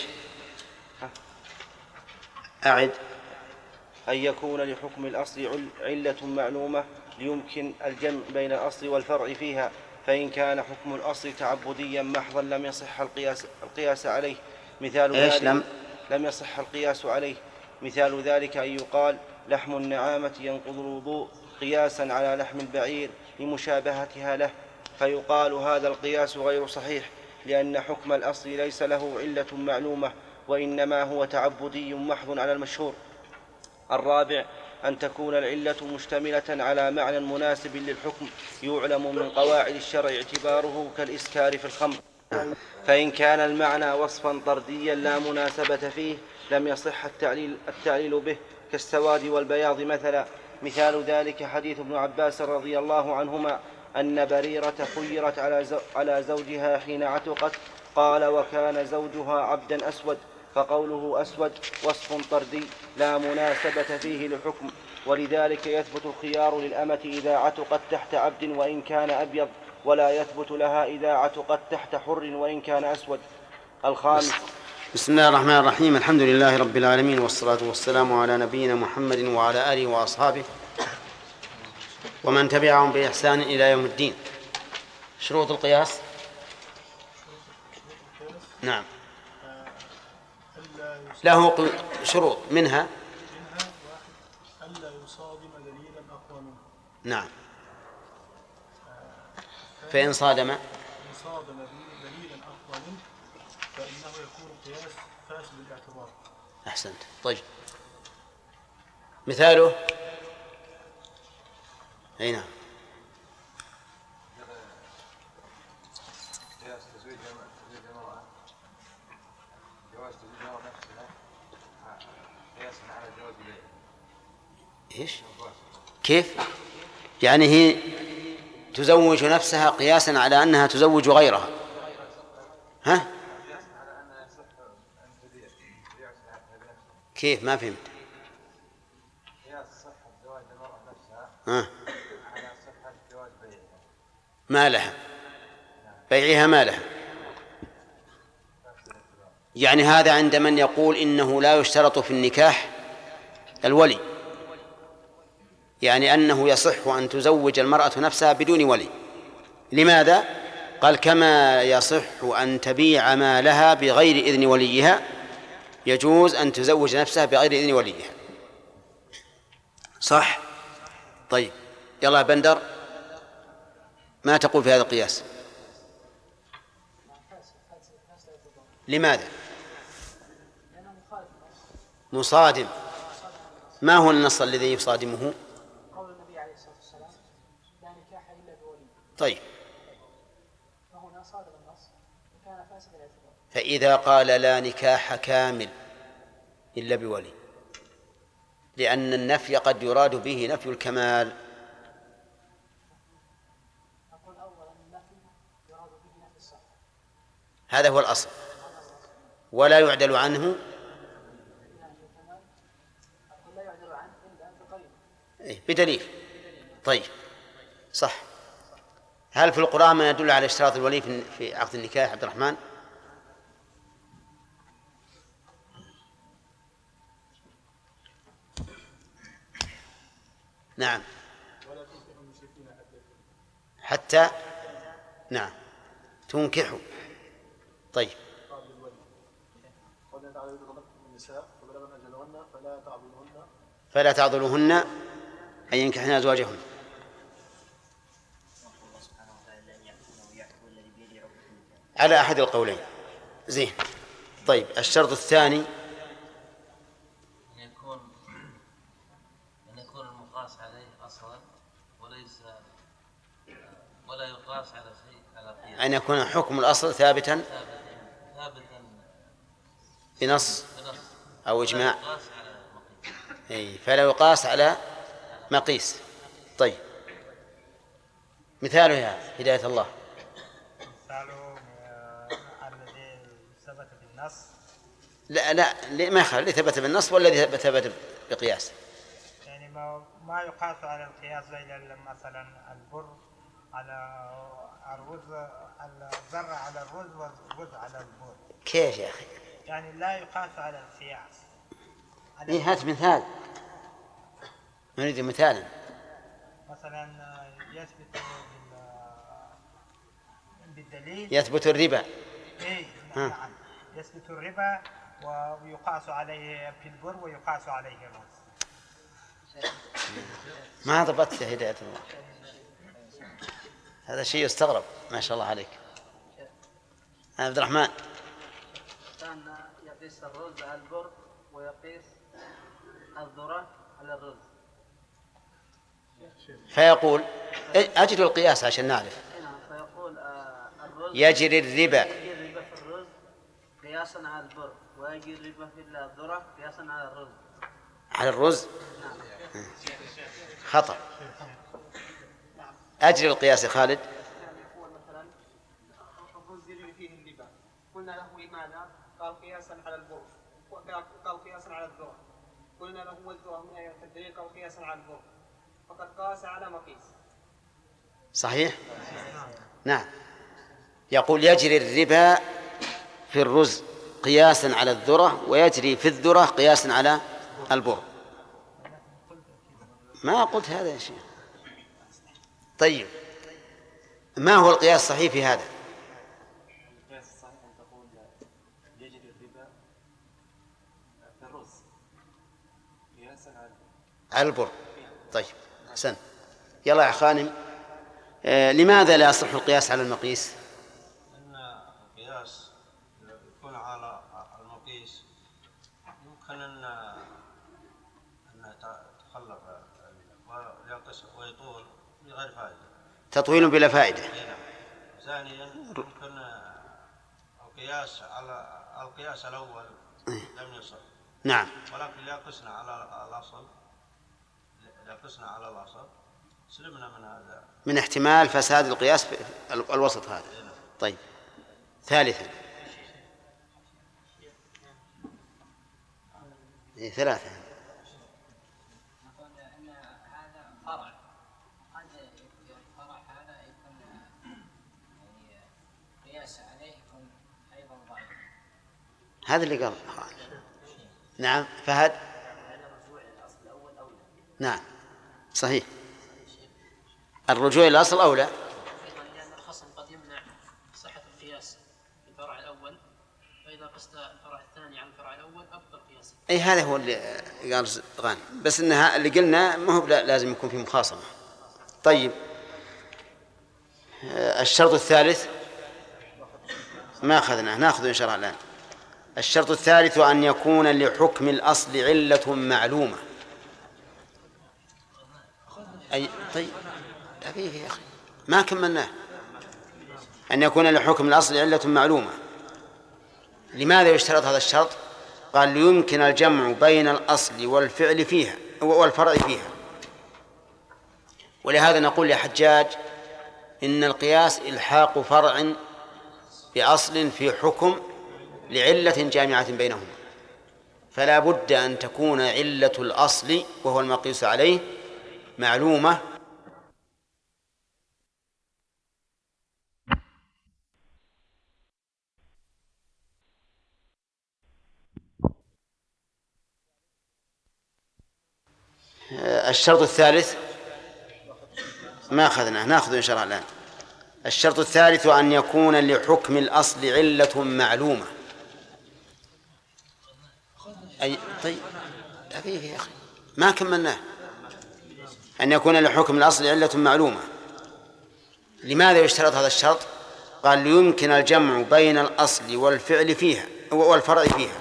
أعد. أن يكون لحكم الأصل علة معلومة ليمكن الجمع بين الأصل والفرع فيها، فإن كان حكم الأصل تعبديا محضا لم يصح القياس عليه. مثال ذلك لم يصح القياس عليه. مثال ذلك أن يقال لحم النعامة ينقض الوضوء قياسا على لحم البعير لمشابهتها له، فيقال هذا القياس غير صحيح، لأن حكم الأصل ليس له علة معلومة، وإنما هو تعبدي محض على المشهور. الرابع أن تكون العلة مشتملة على معنى مناسب للحكم يعلم من قواعد الشرع اعتباره كالإسكار في الخمر، فإن كان المعنى وصفا طرديا لا مناسبة فيه لم يصح التعليل به، كالسواد والبياض مثلا. مثال ذلك حديث ابن عباس رضي الله عنهما أن بريرة خيرت على زوجها حين عتقت، قال وكان زوجها عبدا أسود، فقوله أسود وصف طردي لا مناسبة فيه للحكم، ولذلك يثبت الخيار للأمة إذا عتقت تحت عبد وإن كان أبيض، ولا يثبت لها إذا عتقت تحت حر وإن كان أسود. الخامس. بسم الله الرحمن الرحيم، الحمد لله رب العالمين، والصلاة والسلام على نبينا محمد وعلى آله وأصحابه ومن تبعهم بإحسان إلى يوم الدين. شروط القياس. نعم، له شروط، منها ألا يصادم دليلا أقوى منه. نعم، فإن صادم دليلا أقوى منه فإنه يكون قياس فاسد الاعتبار. أحسنت. طيب، مثاله أي نعم. قياس تزويج المرأة، جواز تزويج المرأة نفسها قياسا على جواز بيعها. إيش؟ كيف؟ يعني هي تزوج نفسها قياسا على أنها تزوج غيرها. ها؟ كيف؟ ما فهمت. قياس جواز المرأة نفسها على صحة جواز بيعها. ما لها بيعها ما لها. يعني هذا عند من يقول إنه لا يشترط في النكاح الولي، يعني أنه يصح أن تزوج المرأة نفسها بدون ولي. لماذا؟ قال كما يصح أن تبيع ما لها بغير إذن وليها يجوز أن تزوج نفسها بغير إذن وليها. صح؟ طيب يلا بندر، ما تقول في هذا القياس؟ لماذا؟ مصادم. ما هو النص الذي يصادمه؟ قول النبي عليه الصلاة والسلام لا نكاح إلا بولي. طيب فهنا صادم النص وكان فاسد الاعتبار. فإذا قال لا نكاح كامل إلا بولي، لأن النفي قد يراد به نفي الكمال. أقول أولا النفي يراد به نفي الصحة، هذا هو الأصل، ولا يعدل عنه أقول لا يعدل عنه إلا بقيد بدليل. طيب صح. هل في القرآن ما يدل على اشتراط الولي في عقد النكاح عبد الرحمن؟ نعم. حتى نعم تنكحوا. طيب فلا تعضلوهن أن ينكحن أزواجهن. على أحد القولين. زين. طيب الشرط الثاني أن يكون المقاس عليه أصلا وليس ولا يقاس على شيء على قياس. أن يكون حكم الأصل ثابتا بنص أو إجماع، فلا يقاس على مقيس. طيب مثاله يا هداية الله؟ مثاله الذي ثبت بالنص. لا ما يخالف الذي ثبت بالنص والذي ثبت بقياس. يعني ما يقاس على القياس زي مثلا البر على الرز، الذرة على الرز والرز على البر. كيف يا أخي؟ يعني لا يقاس على القياس. هات مثال، نريد مثالا. مثلا يثبت بالدليل يثبت الربا. نعم يثبت الربا ويقاس عليه في البر ويقاس عليه الرز. ما ضبطت يا هداية الله، هذا شيء يستغرب. ما شاء الله عليك. عبد الرحمن كان يقيس الرز على البر ويقيس الذرة على الرز، فيقول أجل القياس عشان نعرف. فيقول الرز يجري الربا يجري الربا في الرز قياسا على البر، ويجري الربا في الذرة قياسا على الرز. على الرز خطأ. أجل القياس يا خالد. يقول مثلا الرز يجري فيه الربا، قلنا له لماذا؟ قال قياسا على البر، قال قياسا على الذرة. قلنا له والذرة من أين الدليل؟ قال قياسا على البر، فقد قاس على مقيس. صحيح؟ نعم. يقول يجري الربا في الرز قياسا على الذرة، ويجري في الذرة قياسا على البر. ما قلت هذا يا شيخ. طيب ما هو القياس الصحيح في هذا؟ القياس الصحيح أن تقول يجري الربا في الرز قياسا على البر. طيب أحسن. يلا يا خانم، لماذا لا يصح القياس على المقيس؟ أن القياس يكون على المقيس يمكن أن تخلف ويقص ويطول بغير فائدة. تطويل بلا فائدة. ثانيا يمكن القياس الأول لم يصح. نعم. ولكن ليقصنا على الأصل، ليقصنا على الأصل سلمنا من هذا، من احتمال فساد القياس في الوسط هذا. طيب ثالثا ثلاثة. هذا اللي قال. نعم فهد. نعم صحيح، الرجوع إلى الأصل أولى. لأن الخصم قد يمنع صحة القياس في الفرع الأول، فإذا قست الفرع الثاني عن الفرع الأول أبطل قياسه. أي هذا هو اللي قال غانم، بس إنها اللي قلنا ما هو لازم يكون في مخاصمة. طيب الشرط الثالث ما أخذناه، نأخذه إن شاء الله الآن. الشرط الثالث أن يكون لحكم الأصل علة معلومة. أي طيب دقيقة يا أخي ما كملناه. أن يكون لحكم الأصل علة معلومة. لماذا يشترط هذا الشرط؟ قال ليمكن الجمع بين الأصل والفعل فيها والفرع فيها. ولهذا نقول يا حجاج إن القياس إلحاق فرع بأصل في حكم لعلة جامعة بينهما، فلا بد أن تكون علة الأصل وهو المقيس عليه معلومة. الشرط الثالث ما أخذناه، نأخذه إن شاء الله الآن. الشرط الثالث أن يكون لحكم الأصل علة معلومة. أي طيب دقيقة يا أخي ما كملناه. أن يكون لحكم الأصل علة معلومة. لماذا يشترط هذا الشرط؟ قال ليمكن الجمع بين الأصل والفعل فيها والفرع فيها.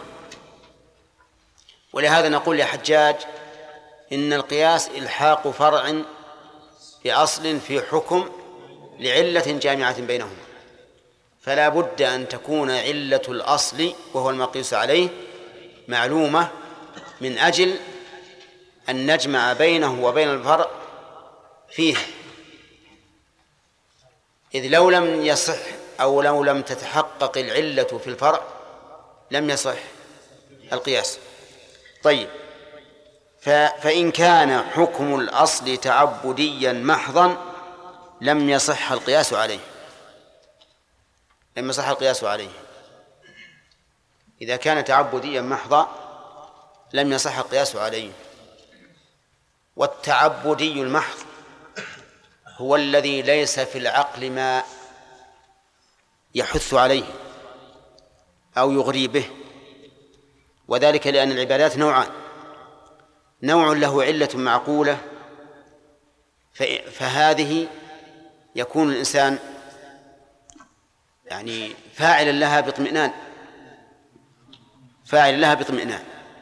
ولهذا نقول يا حجاج إن القياس إلحاق فرع بأصل في حكم لعلة جامعة بينهما، فلا بد أن تكون علة الأصل وهو المقيس عليه معلومة من أجل أن نجمع بينه وبين الفرع فيه. إذ لو لم يصح أو لو لم تتحقق العلة في الفرع لم يصح القياس. طيب فإن كان حكم الأصل تعبديا محضا لم يصح القياس عليه. لم يصح القياس عليه. إذا كان تعبديا محضا لم يصح القياس عليه. والتعبدي المحض هو الذي ليس في العقل ما يحث عليه أو يغري به، وذلك لأن العبادات نوعان: نوع له علة معقولة فهذه يكون الإنسان يعني فاعلا لها باطمئنان،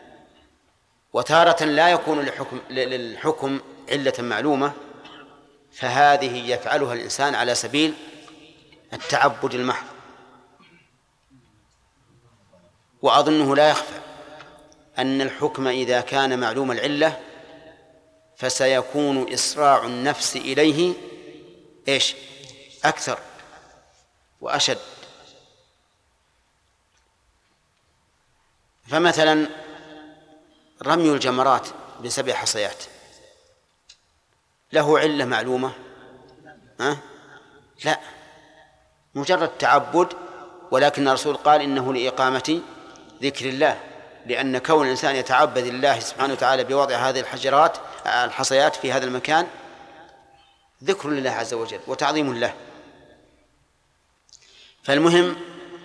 وتارة لا يكون للحكم علة معلومة، فهذه يفعلها الإنسان على سبيل التعبد المحض. وأظنه لا يخفى أن الحكم إذا كان معلوم العلة فسيكون إسراع النفس إليه أكثر وأشد. فمثلا رمي الجمرات ب7 حصيات له علة معلومة؟ لا، مجرد تعبد، ولكن الرسول قال إنه لإقامة ذكر الله، لأن كون الإنسان يتعبد الله سبحانه وتعالى بوضع هذه الحصيات في هذا المكان ذكر لله عز وجل وتعظيم له. فالمهم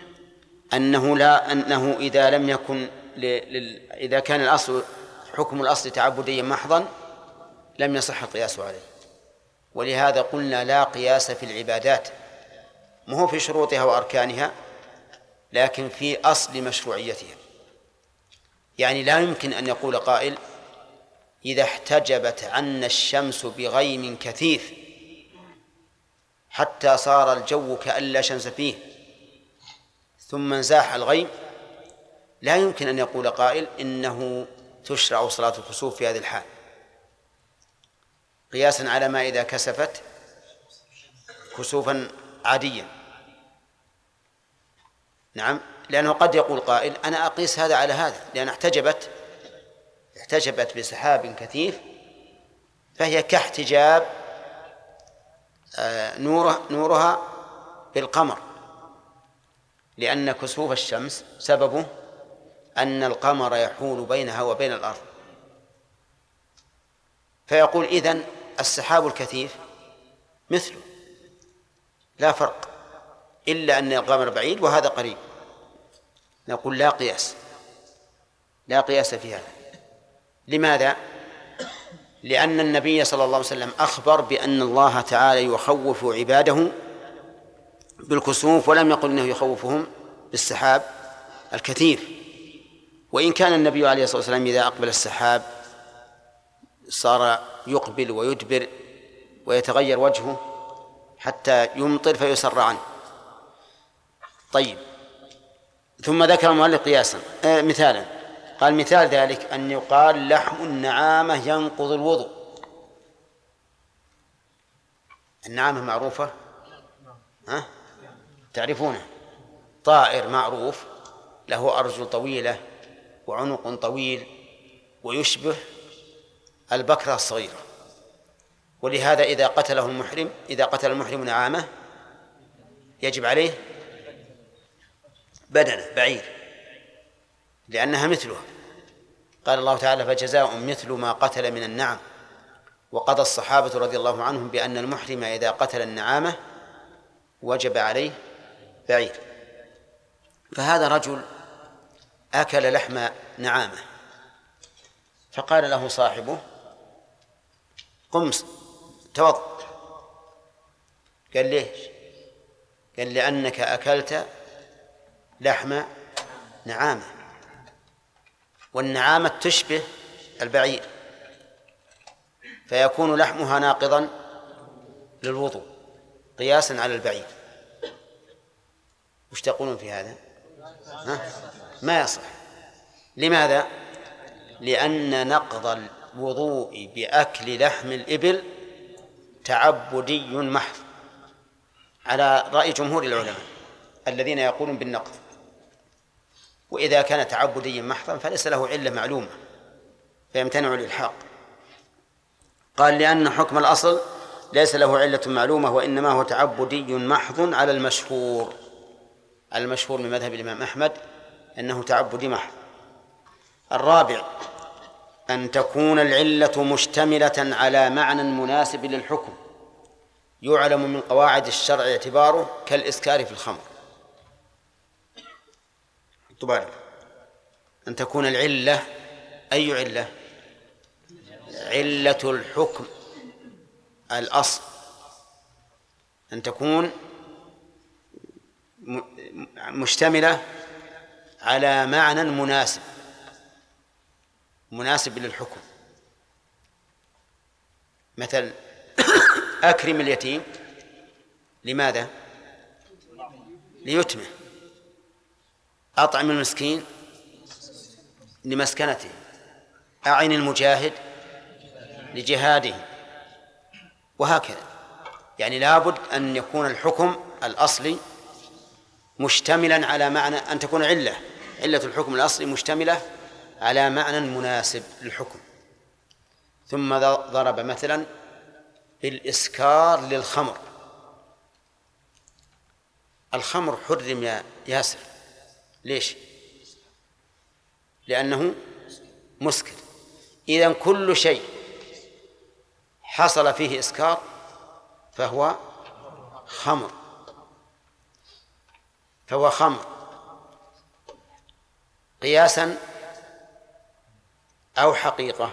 أنه إذا لم يكن إذا كان الأصل حكم الأصل تعبديا محضا لم يصح القياس عليه. ولهذا قلنا لا قياس في العبادات، ما هو في شروطها وأركانها، لكن في أصل مشروعيتها. يعني لا يمكن أن يقول قائل إذا احتجبت عنا الشمس بغيم كثيف حتى صار الجو كأن لا شمس فيه ثم انزاح الغيم، لا يمكن أن يقول قائل إنه تشرع صلاة الكسوف في هذه الحال، قياسا على ما إذا كسفت كسوفا عاديا. نعم، لأنه قد يقول قائل أنا أقيس هذا على هذا، لأن احتجبت بسحاب كثيف فهي كاحتجاب نورها بالقمر، لأن كسوف الشمس سببه أن القمر يحول بينها وبين الأرض، فيقول إذن السحاب الكثيف مثله لا فرق، إلا أن القمر بعيد وهذا قريب. نقول لا قياس، لا قياس في هذا. لماذا؟ لأن النبي صلى الله عليه وسلم أخبر بأن الله تعالى يخوف عباده بالكسوف، ولم يقل إنه يخوفهم بالسحاب الكثير. وإن كان النبي عليه الصلاة والسلام إذا أقبل السحاب صار يقبل ويدبر ويتغير وجهه حتى يمطر فيسر عنه. طيب، ثم ذكر المؤلف قياسا مثالا، قال مثال ذلك أن يقال لحم النعامة ينقض الوضوء. النعامة معروفة، تعرفونه، طائر معروف له أرجل طويلة وعنق طويل ويشبه البكرة الصغيرة، ولهذا إذا قتل المحرم نعامة يجب عليه بدنه بعير لأنها مثلها. قال الله تعالى فجزاء مثل ما قتل من النعم. وقضى الصحابة رضي الله عنهم بأن المحرم إذا قتل النعامة وجب عليه بعير. فهذا رجل أكل لحم نعامة، فقال له صاحبه قم توضأ. قال ليش؟ قال لأنك أكلت لحم نعامة، والنعامة تشبه البعير فيكون لحمها ناقضا للوضوء قياسا على البعير. وش تقولون في هذا؟ ما يصح. لماذا؟ لأن نقض الوضوء بأكل لحم الإبل تعبدي محض على رأي جمهور العلماء الذين يقولون بالنقض، وإذا كان تعبديا محضا فليس له علة معلومة فيمتنع الإلحاق. قال لأن حكم الأصل ليس له علة معلومة وإنما هو تعبدي محض على المشهور. المشهور من مذهب الإمام أحمد أنه تعبدي محض. الرابع أن تكون العلة مشتملة على معنى مناسب للحكم يعلم من قواعد الشرع اعتباره كالإسكار في الخمر. طبعا أن تكون العلة، أي علة؟ علة الحكم الأصل، أن تكون مشتملة على معنى مناسب للحكم. مثل أكرم اليتيم، لماذا؟ ليتمه. أطعم المسكين لمسكنته. أعن المجاهد لجهاده، وهكذا. يعني لابد أن يكون الحكم الأصلي مشتملا على معنى، أن تكون علة الحكم الأصلي مشتملة على معنى مناسب للحكم. ثم ضرب مثلا بالإسكار للخمر. الخمر حرم يا ياسر، ليش؟ لأنه مسكر. إذن كل شيء حصل فيه إسكار فهو خمر، قياسا أو حقيقة.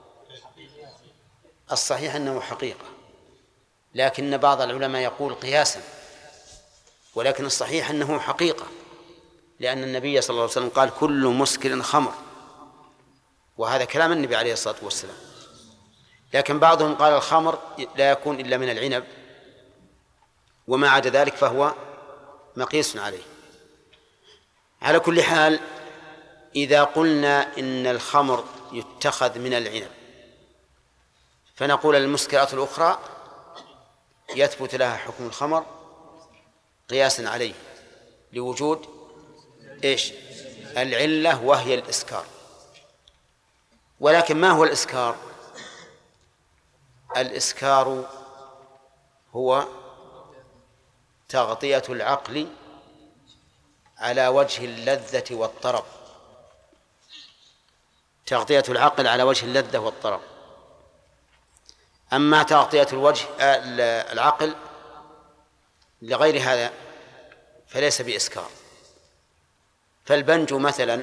الصحيح أنه حقيقة، لكن بعض العلماء يقول قياسا، ولكن الصحيح أنه حقيقة، لأن النبي صلى الله عليه وسلم قال كل مسكر خمر، وهذا كلام النبي عليه الصلاة والسلام. لكن بعضهم قال الخمر لا يكون إلا من العنب، وما عدا ذلك فهو مقيس عليه. على كل حال، إذا قلنا إن الخمر يتخذ من العنب فنقول المسكرات الأخرى يثبت لها حكم الخمر قياسا عليه لوجود إيش؟ العلة، وهي الإسكار. ولكن ما هو الإسكار؟ الإسكار هو تغطية العقل على وجه اللذة والطرب تغطية العقل على وجه اللذة والطرب. أما تغطية العقل لغير هذا فليس بإسكار. فالبنجو مثلا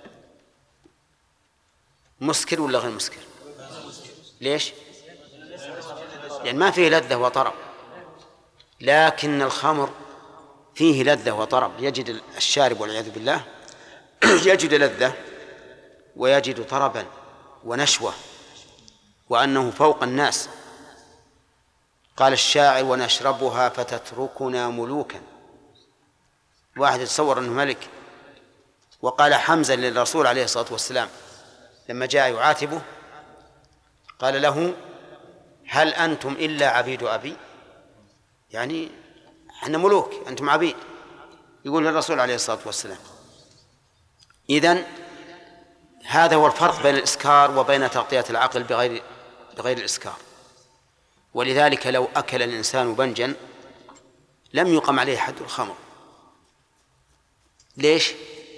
مسكر ولا غير مسكر؟ ليش؟ يعني ما فيه لذة وطرب. لكن الخمر فيه لذة وطرب، يجد الشارب والعياذ بالله يجد لذة ويجد طربا ونشوة وأنه فوق الناس. قال الشاعر: ونشربها فتتركنا ملوكا. واحد يتصور أنه ملك. وقال حمزة للرسول عليه الصلاة والسلام لما جاء يعاتبه قال له: هل أنتم إلا عبيد أبي؟ يعني احنا ملوك، أنتم عبيد. يقول للرسول عليه الصلاة والسلام. إذن هذا هو الفرق بين الإسكار وبين تغطية العقل بغير الإسكار. ولذلك لو أكل الإنسان بنجا لم يقم عليه حد الخمر. ليش؟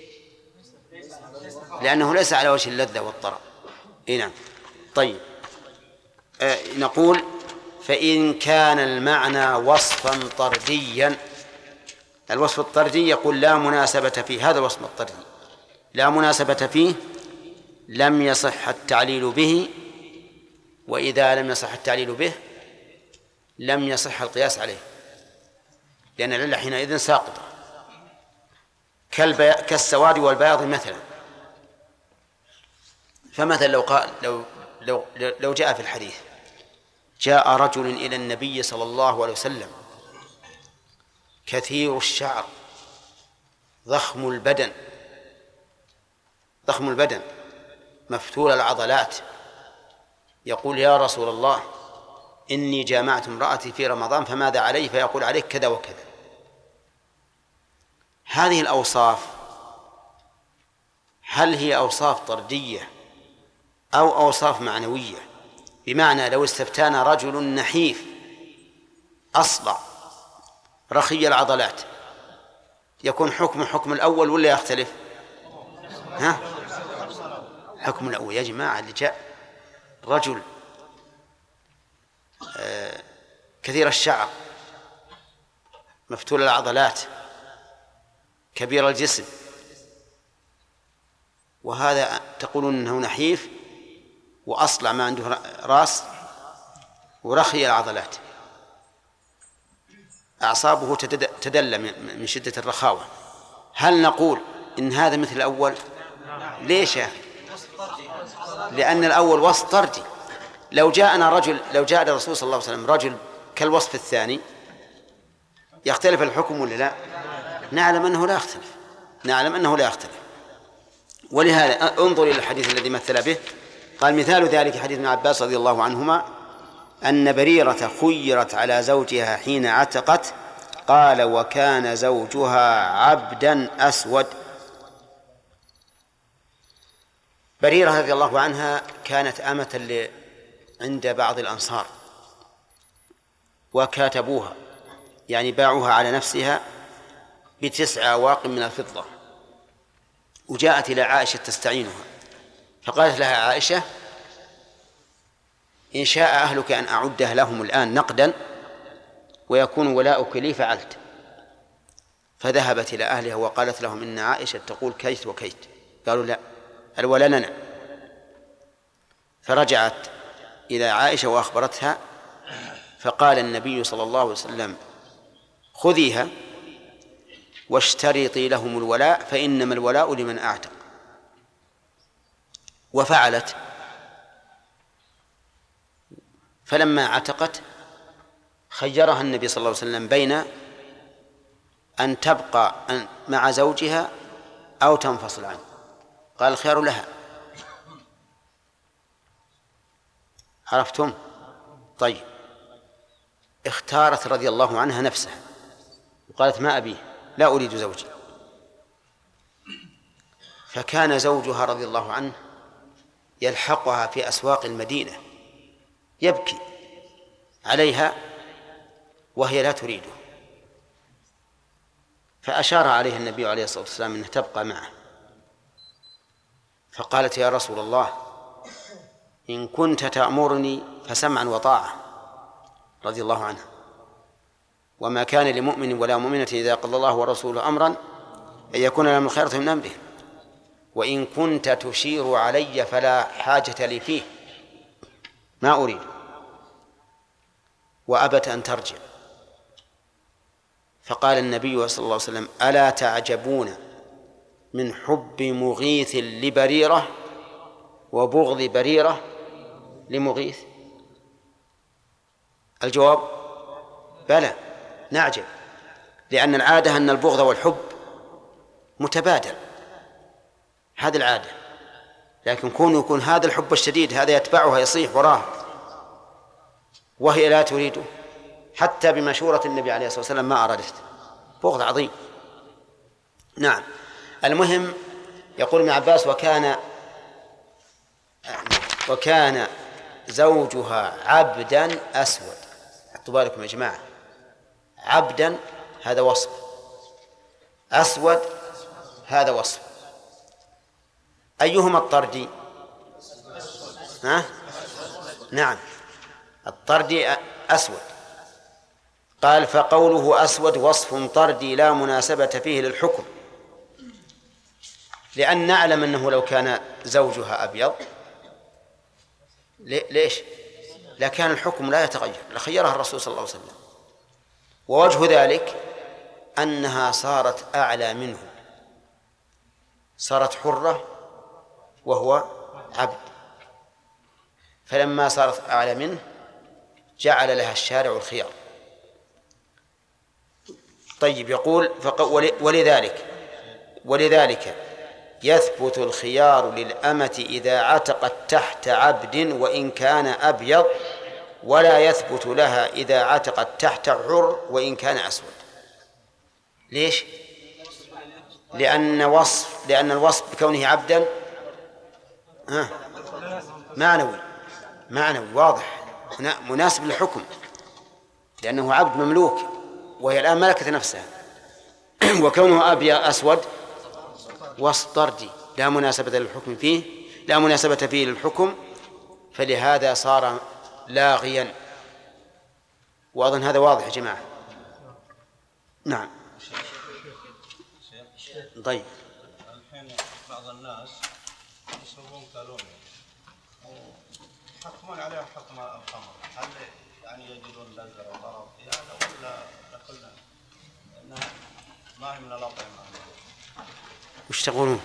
لأنه ليس على وجه اللذة والطرب. نعم. طيب، نقول: فإن كان المعنى وصفا طرديا. الوصف الطردي يقول لا مناسبة فيه، هذا الوصف الطردي لا مناسبة فيه لم يصح التعليل به، وإذا لم يصح التعليل به لم يصح القياس عليه، لأن العلة حينئذ ساقطة، كالسواد والبياض مثلا. فمثلا لو جاء في الحديث: جاء رجل إلى النبي صلى الله عليه وسلم كثير الشعر ضخم البدن مفتول العضلات، يقول: يا رسول الله، إني جامعت امرأتي في رمضان فماذا علي؟ فيقول: عليك كذا وكذا. هذه الأوصاف هل هي أوصاف طردية أو أوصاف معنوية؟ بمعنى لو استفتانا رجل نحيف أصلع رخي العضلات يكون حكم الأول ولا يختلف؟ حكم الأول. يا جماعة، اللي جاء رجل كثير الشعر مفتول العضلات كبير الجسم، وهذا تقولون أنه نحيف وأصلع ما عنده رأس ورخي العضلات، أعصابه تدلى من شدة الرخاوة، هل نقول إن هذا مثل الأول؟ ليش يا أخي؟ لأن الأول وصف طردي. لو جاء الرسول صلى الله عليه وسلم رجل كالوصف الثاني يختلف الحكم ولا لا؟ نعلم أنه لا يختلف. ولهذا انظر إلى الحديث الذي مثل به. قال: مثال ذلك حديث ابن عباس رضي الله عنهما أن بريرة خيرت على زوجها حين عتقت، قال: وكان زوجها عبدا أسود. بريرة رضي الله عنها كانت أمة عند بعض الأنصار، وكاتبوها يعني باعوها على نفسها ب9 أواق من الفضة، وجاءت إلى عائشة تستعينها، فقالت لها عائشة: إن شاء أهلك أن أعده لهم الآن نقدا ويكون ولاؤك لي فعلت. فذهبت إلى أهلها وقالت لهم: إن عائشة تقول كيت وكيت. قالوا: لا، الولاء لنا. فرجعت إلى عائشة وأخبرتها، فقال النبي صلى الله عليه وسلم: خذيها واشترطي لهم الولاء فإنما الولاء لمن أعتق. وفعلت. فلما عتقت خيرها النبي صلى الله عليه وسلم بين أن تبقى مع زوجها أو تنفصل عنه، قال: الخيار لها. عرفتم؟ طيب، اختارت رضي الله عنها نفسها وقالت: ما أبيه، لا أريد زوجي. فكان زوجها رضي الله عنه يلحقها في أسواق المدينة يبكي عليها وهي لا تريده، فأشار عليها النبي عليه الصلاة والسلام أنها تبقى معه، فقالت يا رسول الله إن كنت تأمرني فسمعا وطاعة رضي الله عنها، وما كان لمؤمن ولا مؤمنة إذا قضى الله ورسوله أمرا أن يكون لهم الخيرة من أمره، وإن كنت تشير علي فلا حاجة لي فيه، ما أريد. وأبت أن ترجع. فقال النبي صلى الله عليه وسلم ألا تعجبون من حب مغيث لبريرة وبغض بريرة لمغيث؟ الجواب بلى، نعجب، لأن العادة أن البغض والحب متبادل، هذه العادة، لكن يكون هذا الحب الشديد هذا يتبعها يصيح وراه وهي لا تريده، حتى بمشورة النبي عليه الصلاة والسلام ما أرادت، بغض عظيم. نعم. المهم يقول ابن عباس وكان زوجها عبدا أسود. حطوا بالكم يا جماعة، عبدا هذا وصف، أسود هذا وصف، أيهما الطردي؟ نعم الطردي أسود. قال فقوله أسود وصف طردي لا مناسبة فيه للحكم، لأن نعلم أنه لو كان زوجها أبيض ليش؟ لكان الحكم لا يتغير، لخيرها الرسول صلى الله عليه وسلم. ووجه ذلك أنها صارت أعلى منه، صارت حرة وهو عبد، فلما صارت أعلى منه جعل لها الشارع الخيار. طيب يقول ولذلك يثبت الخيار للأمة إذا عتقت تحت عبد وإن كان أبيض، ولا يثبت لها إذا عتقت تحت حر وإن كان أسود. ليش؟ لأن الوصف بكونه عبدا معنوي واضح مناسب للحكم، لأنه عبد مملوك وهي الآن ملكت نفسها. وكونه أبيض أسود وصف طردي لا مناسبة فيه للحكم، فلهذا صار لاغيا. وأظن هذا واضح يا جماعة. نعم. طيب الحين بعض الناس يشربون كالونيا يحكمون عليها حكم الخمر، هل يعني يجدون لذة وضرر في هذا ولا يقولون انها ما هي من الأطعمة؟ وش تقولون؟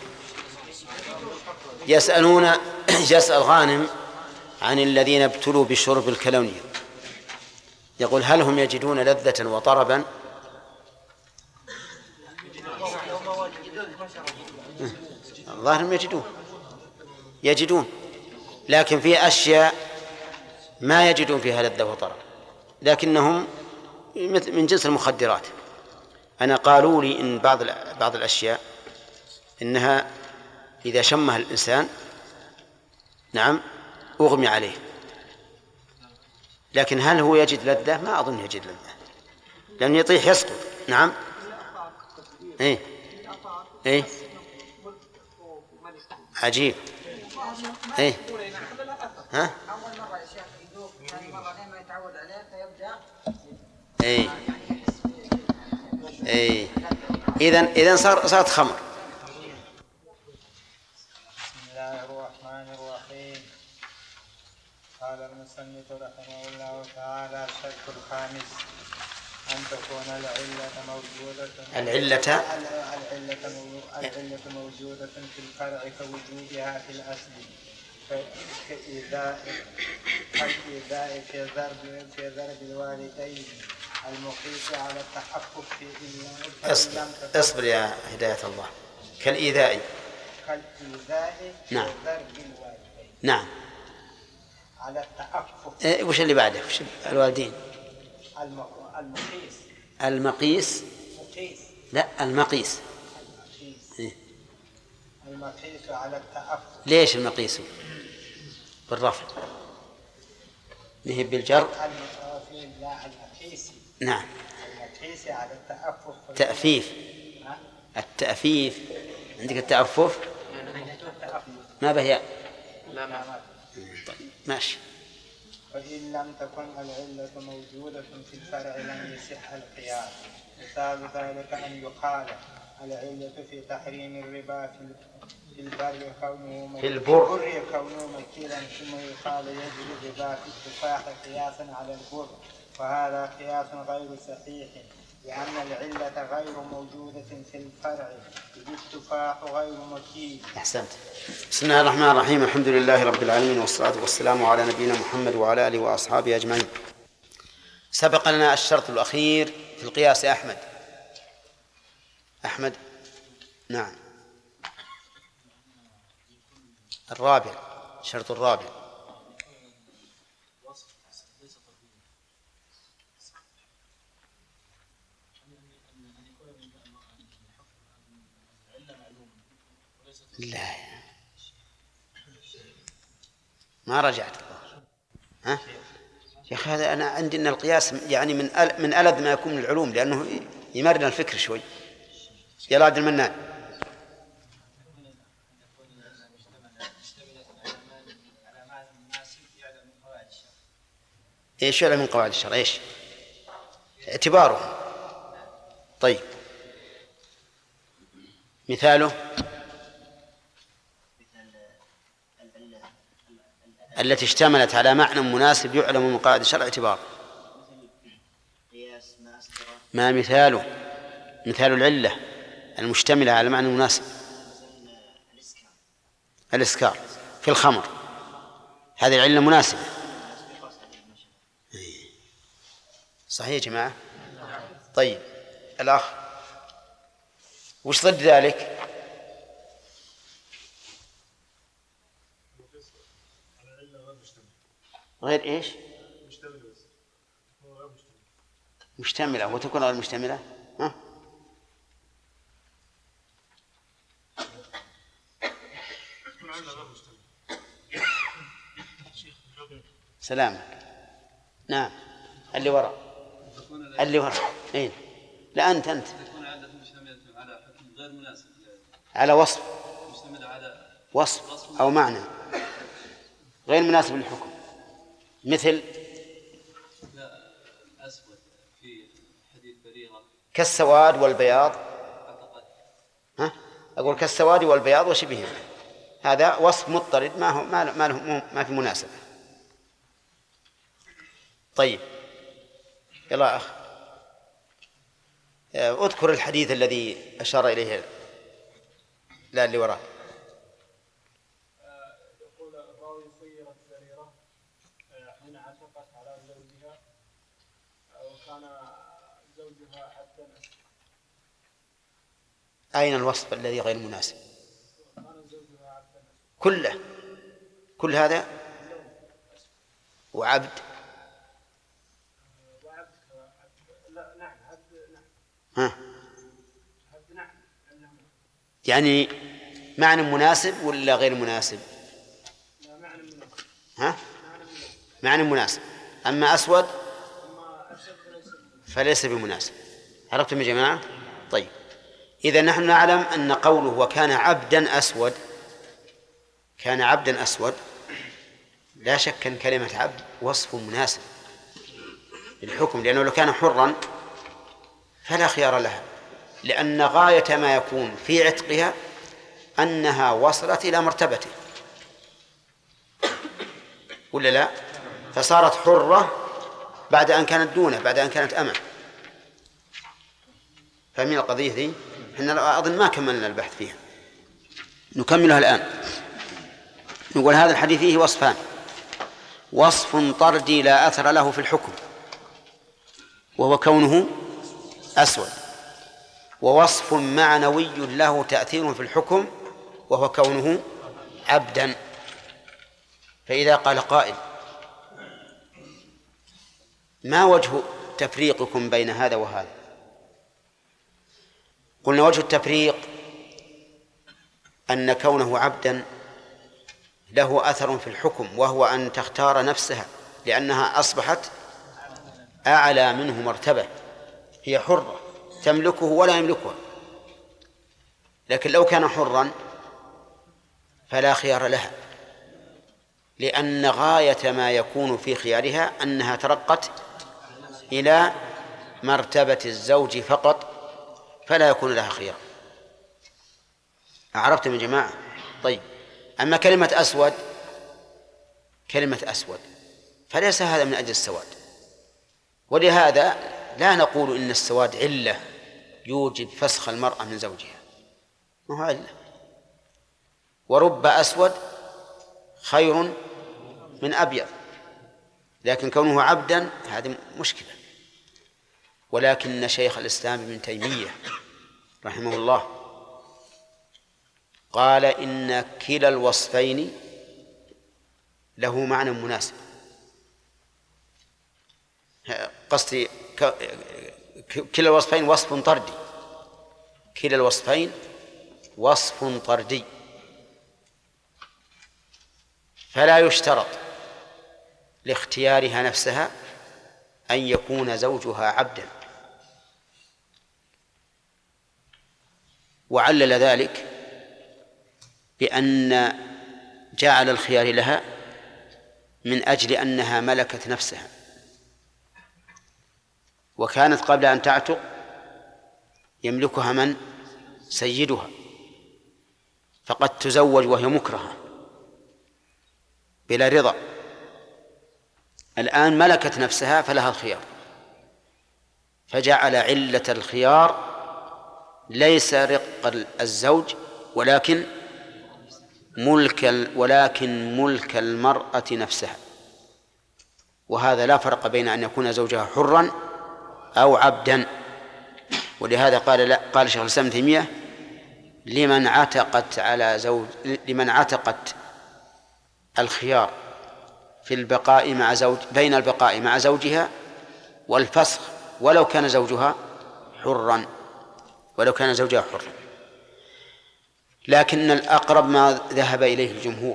يسأل غانم عن الذين ابتلوا بشرب الكالونيا، يقول هل هم يجدون لذة وطربا؟ الظاهر يجدون، لكن في أشياء ما يجدون فيها لذة وطرب، لكنهم من جنس المخدرات. أنا قالوا لي إن بعض الأشياء إنها إذا شمها الإنسان أغمي عليه، لكن هل هو يجد لذة؟ ما أظن يجد لذة، لأنه يطيح يسقط. نعم. إيه عجيب. ها؟ إذن صارت خمر. بسم الله الرحمن الرحيم. قال المصنف رحمه الله تعالى: الشرط الخامس أن تكون العلة موجودة في الفرع كوجودها في الأصل، كالإيذاء في ضرب الوالدين المقيس على التحقق في اصبر يا هداية الله. كالإيذاء في ضرب الوالدين. نعم. على التحقق. وش اللي بعده؟ وش الوالدين؟ المقيس. لا المقيس. المقيس على التأفف. ليش المقيس بالرفع؟ نهب بالجر. نعم. المقيس على التأفف. التأفيف عندك التأفف. ما بهي؟ لا. طيب ماشي. وإن لم تكن العلة موجودة في الفرع لم يصح القياس. مثال ذلك أن يقال العلة في تحريم الربا في البر كونه مكيلا، ثم يقال يجري الربا في التفاح قياسا على البر، وهذا قياس غير صحيح لأن العلة غير موجودة في الفرع إذ التفاح غير مكيل. أحسنت. بسم الله الرحمن الرحيم. الحمد لله رب العالمين، والصلاة والسلام على نبينا محمد وعلى آله وأصحابه أجمعين. سبق لنا الشرط الأخير في القياس. أحمد. نعم. الرابع، الشرط الرابع. لا ما رجعت. ها يا أخي، هذا أنا عندي أن القياس يعني من ألذ ما يكون من العلوم، لأنه يمرن الفكر شوي. يا عبد المنان. ايش يعلم من قواعد الشرع؟ ايش اعتباره؟ طيب مثاله التي اشتملت على معنى مناسب يعلم من قواعد الشرع اعتباره. ما مثاله؟ مثال العلة المشتملة على معنى مناسب. الإسكار في الخمر، هذه العلة مناسبة. صحيح يا جماعة؟ طيب الأخ، وش ضد ذلك؟ غير إيش؟ مشتملة وتكون غير مشتملة. ها؟ سلام. نعم اللي وراء. اين؟ لا انت تكون عادة مشتملة على حكم غير مناسب، على وصف، مشتملة على وصف او معنى غير مناسب للحكم، مثل الأسود في حديث بريرة كالسواد والبياض. ها اقول كالسواد والبياض وشبههم، هذا وصف مضطرد ما في مناسبة. طيب يلا أخ، اذكر الحديث الذي أشار إليه لا اللي وراه. يقول الراوي صيرت سريرة حين عتقت على زوجها وكان زوجها عبدا. أين الوصف الذي غير مناسب؟ كان زوجها عبدا كله، كل هذا وعبد. ها يعني معنى مناسب ولا غير مناسب؟ ها معنى مناسب. أما أسود فليس بمناسب. عرفتم يا جماعة؟ طيب إذا نحن نعلم أن قوله وكان عبدا أسود، كان عبدا أسود، لا شك أن كلمة عبد وصف مناسب للحكم، لأنه لو كان حرا فلا خيار لها، لأن غاية ما يكون في عتقها أنها وصلت إلى مرتبته ولا لا؟ فصارت حرة بعد أن كانت دونه، بعد أن كانت أمة. فمن القضية ذي إحنا أظن ما كملنا البحث فيها، نكملها الآن. نقول هذا الحديث فيه وصفان: وصف طردي لا أثر له في الحكم وهو كونه أسود، ووصف معنوي له تأثير في الحكم وهو كونه عبدا. فإذا قال قائل ما وجه تفريقكم بين هذا وهذا؟ قلنا وجه التفريق أن كونه عبدا له أثر في الحكم، وهو أن تختار نفسها لأنها أصبحت أعلى منه مرتبة، هي حرة تملكه ولا يملكها. لكن لو كان حرا فلا خيار لها، لأن غاية ما يكون في خيارها أنها ترقت إلى مرتبة الزوج فقط، فلا يكون لها خيار. أعرفتم يا جماعة؟ طيب، أما كلمة أسود، كلمة أسود فليس هذا من أجل السواد، ولهذا لا نقول إن السواد علة يوجب فسخ المرأة من زوجها، ما هو علة. ورب أسود خير من أبيض، لكن كونه عبدا هذه مشكلة. ولكن شيخ الإسلام ابن تيمية رحمه الله قال إن كلا الوصفين له معنى مناسب. قصدي كلا الوصفين وصف طردي، كلا الوصفين وصف طردي، فلا يشترط لاختيارها نفسها أن يكون زوجها عبدا. وعلل ذلك بأن جعل الخيار لها من أجل أنها ملكت نفسها، وكانت قبل أن تعتق يملكها من؟ سيدها، فقد تزوج وهي مكرهة بلا رضا، الآن ملكت نفسها فلها الخيار، فجعل علة الخيار ليس رق الزوج ولكن ملك المرأة نفسها. وهذا لا فرق بين أن يكون زوجها حرا أو عبدا. ولهذا قال شيخ الإسلام ابن تيمية لمن عتقت الخيار في البقاء مع بين البقاء مع زوجها والفسخ ولو كان زوجها حرا، لكن الأقرب ما ذهب إليه الجمهور،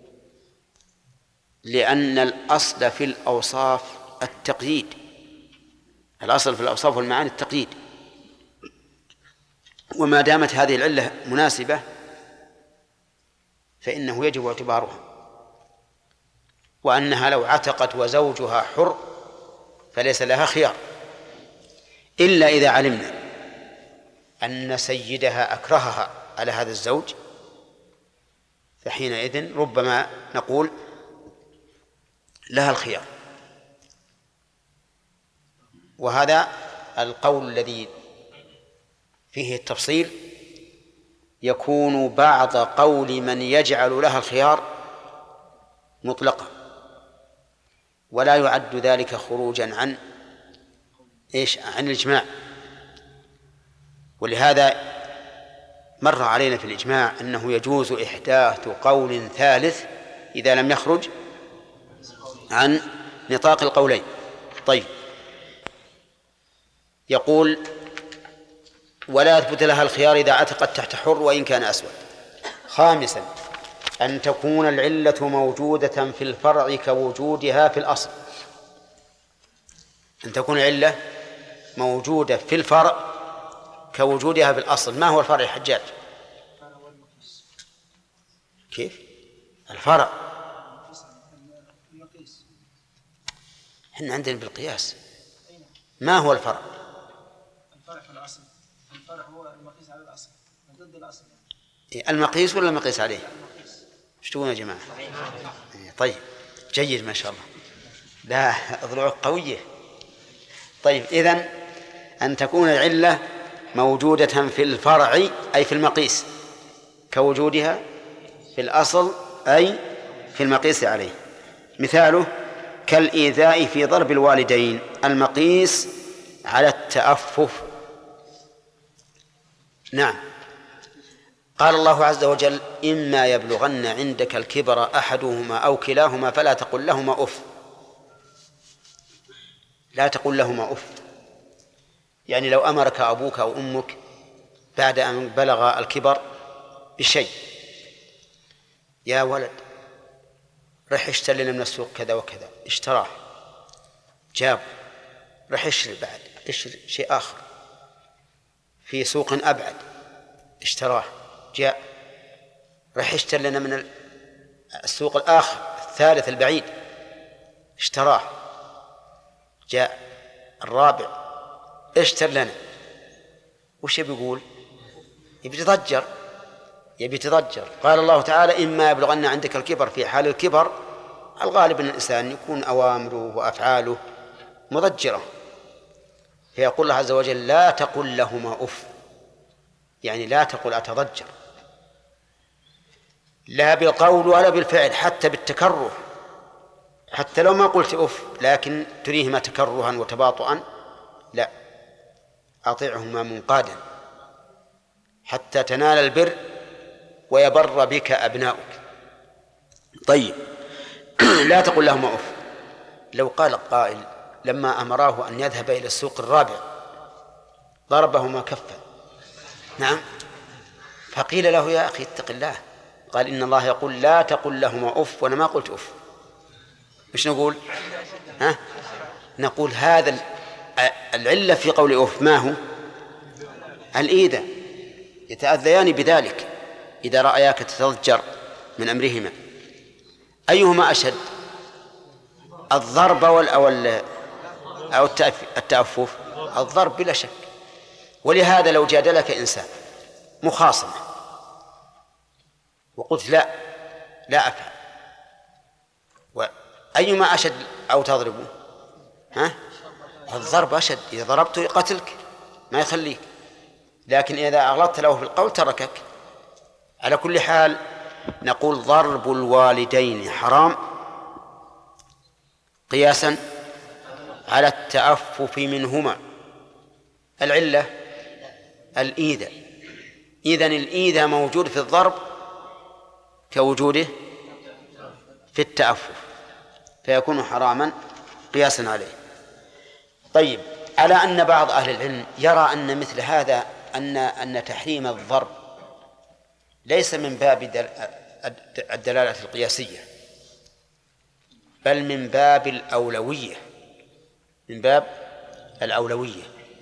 لأن الأصل في الأوصاف التقييد، الأصل في الأوصاف والمعاني التقييد، وما دامت هذه العلة مناسبة فإنه يجب اعتبارها، وأنها لو عتقت وزوجها حر فليس لها خيار، إلا إذا علمنا أن سيدها أكرهها على هذا الزوج، فحينئذ ربما نقول لها الخيار. وهذا القول الذي فيه التفصيل يكون بعض قول من يجعل لها الخيار مطلقا، ولا يعد ذلك خروجا عن الإجماع. ولهذا مر علينا في الإجماع أنه يجوز إحداث قول ثالث إذا لم يخرج عن نطاق القولين. طيب، يقول ولا يثبت لها الخيار إذا عتقت تحت حر وإن كان أسود. خامسا أن تكون العلة موجودة في الفرع كوجودها في الأصل. أن تكون العلة موجودة في الفرع كوجودها في الأصل. ما هو الفرع يا حجاج؟ كيف؟ الفرع احنا عندنا بالقياس. ما هو الفرع؟ الفرع في الأصل، الفرع هو المقيس على الأصل ضد الأصل. المقيس ولا المقيس عليه؟ ايش تقولون يا جماعة؟ طيب، جيد ما شاء الله، لا أضلع قوية. طيب، إذن أن تكون العلة موجودة في الفرع أي في المقيس كوجودها في الأصل أي في المقيس عليه. مثاله كالإيذاء في ضرب الوالدين، المقيس على التأفف. نعم، قال الله عز وجل إما يبلغن عندك الكبر أحدهما أو كلاهما فلا تقل لهما أف. لا تقل لهما أف، يعني لو أمرك أبوك أو أمك بعد أن بلغ الكبر بشيء، يا ولد رح اشتري لنا من السوق كذا وكذا، اشتراه جاب، رح اشتري بعد، اشتري شيء آخر في سوق أبعد، اشتراه جاء، راح يشتري لنا من السوق الآخر الثالث البعيد، اشتراه، جاء الرابع اشتر لنا، وش بيقول؟ يبي تضجر. قال الله تعالى: إما يبلغن عندك الكبر. في حال الكبر الغالب أن الإنسان يكون أوامره وأفعاله مضجرة، فيقول الله عز وجل: لا تقل لهما أف، يعني لا تقل أتضجر، لا بالقول ولا بالفعل، حتى بالتكره، حتى لو ما قلت أف لكن تريهما تكرها وتباطؤا، لا، أطيعهما منقادا حتى تنال البر ويبر بك أبناؤك. طيب، لا تقل لهما أف. لو قال قائل لما أمراه أن يذهب إلى السوق الرابع ضربهما كفا، نعم، فقيل له: يا أخي اتق الله، قال: إن الله يقول لا تقل لهما أف، وأنا ما قلت أف. مش نقول؟ نقول هذا العلة في قول أف ما هو؟ الإيذاء، يتأذيان بذلك إذا رأياك تتضجر من أمرهما. أيهما أشد، الضرب أو التأفف؟ الضرب بلا شك. ولهذا لو جادلك إنسان مخاصمة وقلت لا أفعل، أيما أشد أو تضربه؟ الضرب أشد، إذا ضربته يقتلك ما يخليك، لكن إذا أغلطت له في القول تركك. على كل حال نقول ضرب الوالدين حرام قياسا على التأفف منهما. العلة الإيذاء، إذن الإيذاء موجود في الضرب كوجوده في التأفف، فيكون حراما قياسا عليه. طيب، على أن بعض أهل العلم يرى أن مثل هذا أن تحريم الضرب ليس من باب الدلالة القياسية، بل من باب الأولوية، من باب الأولوية،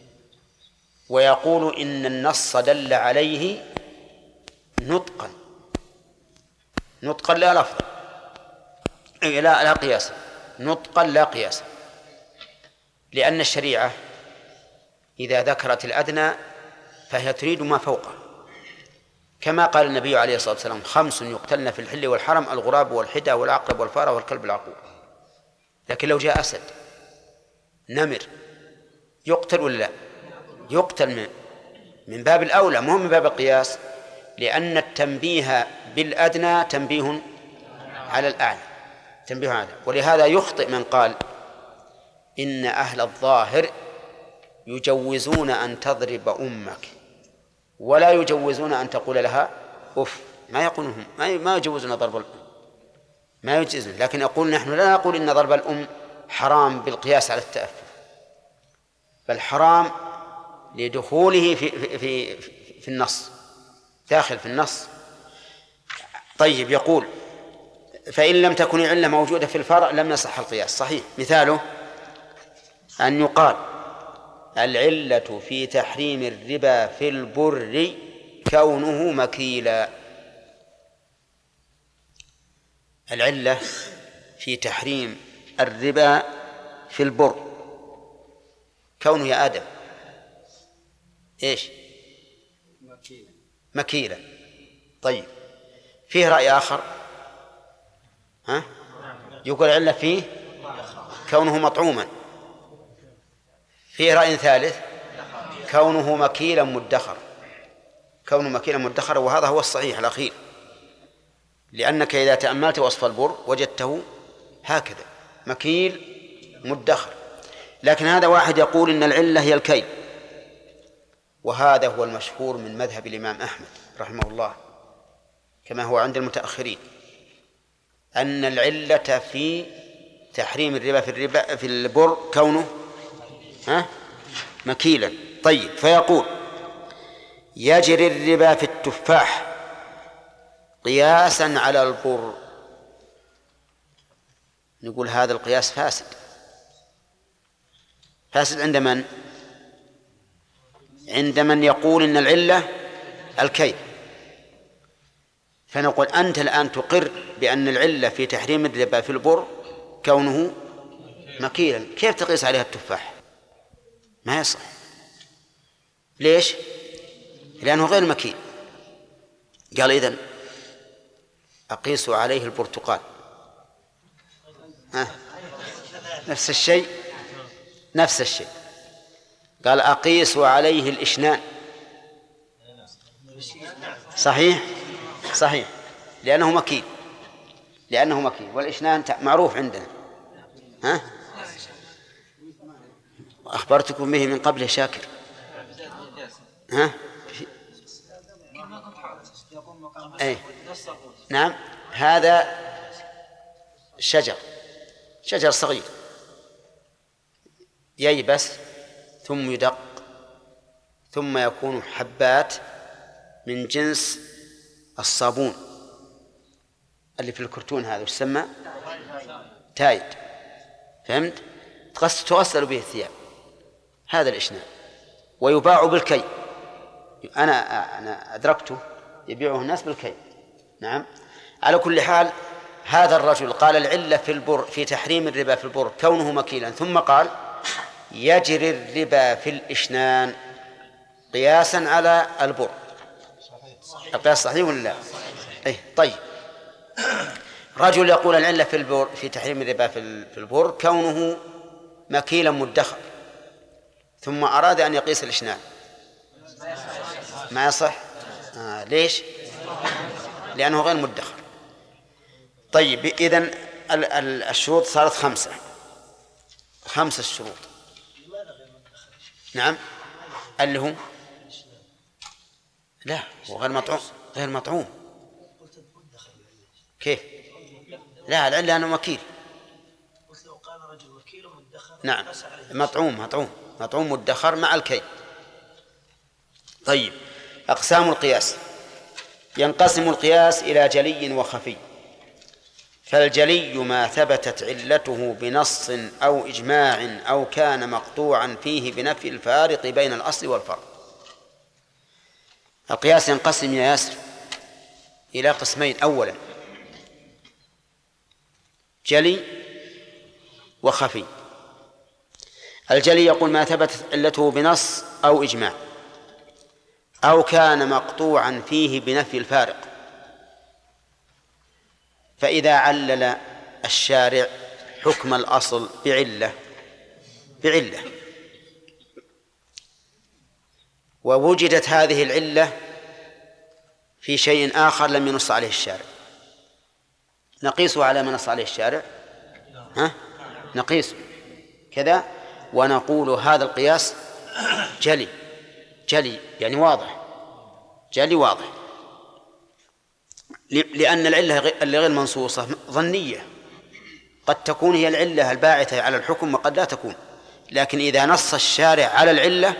ويقول إن النص دل عليه نطقا لا لفظا، لا قياس، نطقا لا قياس، لأن الشريعة إذا ذكرت الأدنى فهي تريد ما فوقه، كما قال النبي عليه الصلاة والسلام: 5 يقتلن في الحل والحرم: الغراب والحدى والعقرب والفار والكلب العقور. لكن لو جاء أسد نمر يقتل ولا لا؟ يقتل من باب الأولى، مو من باب القياس، لأن التنبيه بالأدنى تنبيه على الأعلى، تنبيه على. ولهذا يخطئ من قال إن أهل الظاهر يجوزون أن تضرب أمك ولا يجوزون أن تقول لها أف. ما يقولون، ما يجوزون ضرب الأم، ما يجوزون، لكن يقول نحن لا نقول إن ضرب الأم حرام بالقياس على التأفف، بل حرام لدخوله في النص، داخل في النص. طيب، يقول: فإن لم تكن العلة موجودة في الفرع لم يصح القياس. صحيح. مثاله أن يقال: العلة في تحريم الربا في البر كونه مكيلا. العلة في تحريم الربا في البر كونه يا آدم إيش؟ مكيلا. طيب، فيه رأي آخر، يقول العلة فيه كونه مطعوما. فيه رأي ثالث كونه مكيلا مدخر، كونه مكيلا مدخر، وهذا هو الصحيح الأخير، لأنك إذا تأملت وصف البر وجدته هكذا مكيل مدخر. لكن هذا واحد يقول إن العلة هي الكيل، وهذا هو المشهور من مذهب الإمام أحمد رحمه الله كما هو عند المتأخرين، أن العلة في تحريم الربا في البر كونه مكيلا. طيب، فيقول: يجري الربا في التفاح قياسا على البر. نقول هذا القياس فاسد. فاسد عند من؟ عند من يقول إن العلة الكيل، فنقول أنت الآن تقر بأن العلة في تحريم الربا في البر كونه مكيلا، كيف تقيس عليها التفاح؟ ما يصح. ليش؟ لأنه غير مكيل. قال إذن أقيس عليه البرتقال. نفس الشيء، نفس الشيء. قال أقيس عليه الإشنان. صحيح، صحيح، لأنه مكيل، لأنه مكيل، والإشنان معروف عندنا. أخبرتكم به من قبل شاكر. أي نعم، هذا شجر صغير ييبس ثم يدق ثم يكون حبات من جنس الصابون اللي في الكرتون، هذا يسمى تايد، فهمت؟ تغسل به الثياب. هذا الإشنان، ويباع بالكي. أنا أدركته يبيعه الناس بالكي. نعم. على كل حال، هذا الرجل قال العلة في البر في تحريم الربا في البر كونه مكيلا، ثم قال يجري الربا في الإشنان قياسا على البر. القياس صحيح ولا لا؟ طيب، رجل يقول العلة في البر في تحريم الربا في البر كونه مكيلا مدخر، ثم أراد أن يقيس الإشنان، ما يصح. ليش؟ لأنه غير مدخر. طيب، إذن الشروط صارت 5 الشروط. نعم، اللي هو لا، هو غير مطعوم. كيف؟ لا، العلة أنه مكيل. نعم، مطعوم مدخر مع الكي. طيب، أقسام القياس. ينقسم القياس إلى جلي وخفي. فالجلي ما ثبتت علته بنص أو إجماع أو كان مقطوعا فيه بنفي الفارق بين الأصل والفرع. القياس ينقسم يا ياسر إلى قسمين. أولا جلي وخفي. الجلي يقول ما ثبتت علته بنص أو إجماع أو كان مقطوعا فيه بنفي الفارق. فإذا علل الشارع حكم الأصل بعلة ووجدت هذه العلة في شيء آخر لم ينص عليه الشارع، نقيسه على ما نص عليه الشارع. نقيسه كذا ونقول هذا القياس جلي يعني واضح، جلي واضح، لأن العلة اللي غير منصوصة ظنية، قد تكون هي العلة الباعثة على الحكم وقد لا تكون. لكن إذا نص الشارع على العلة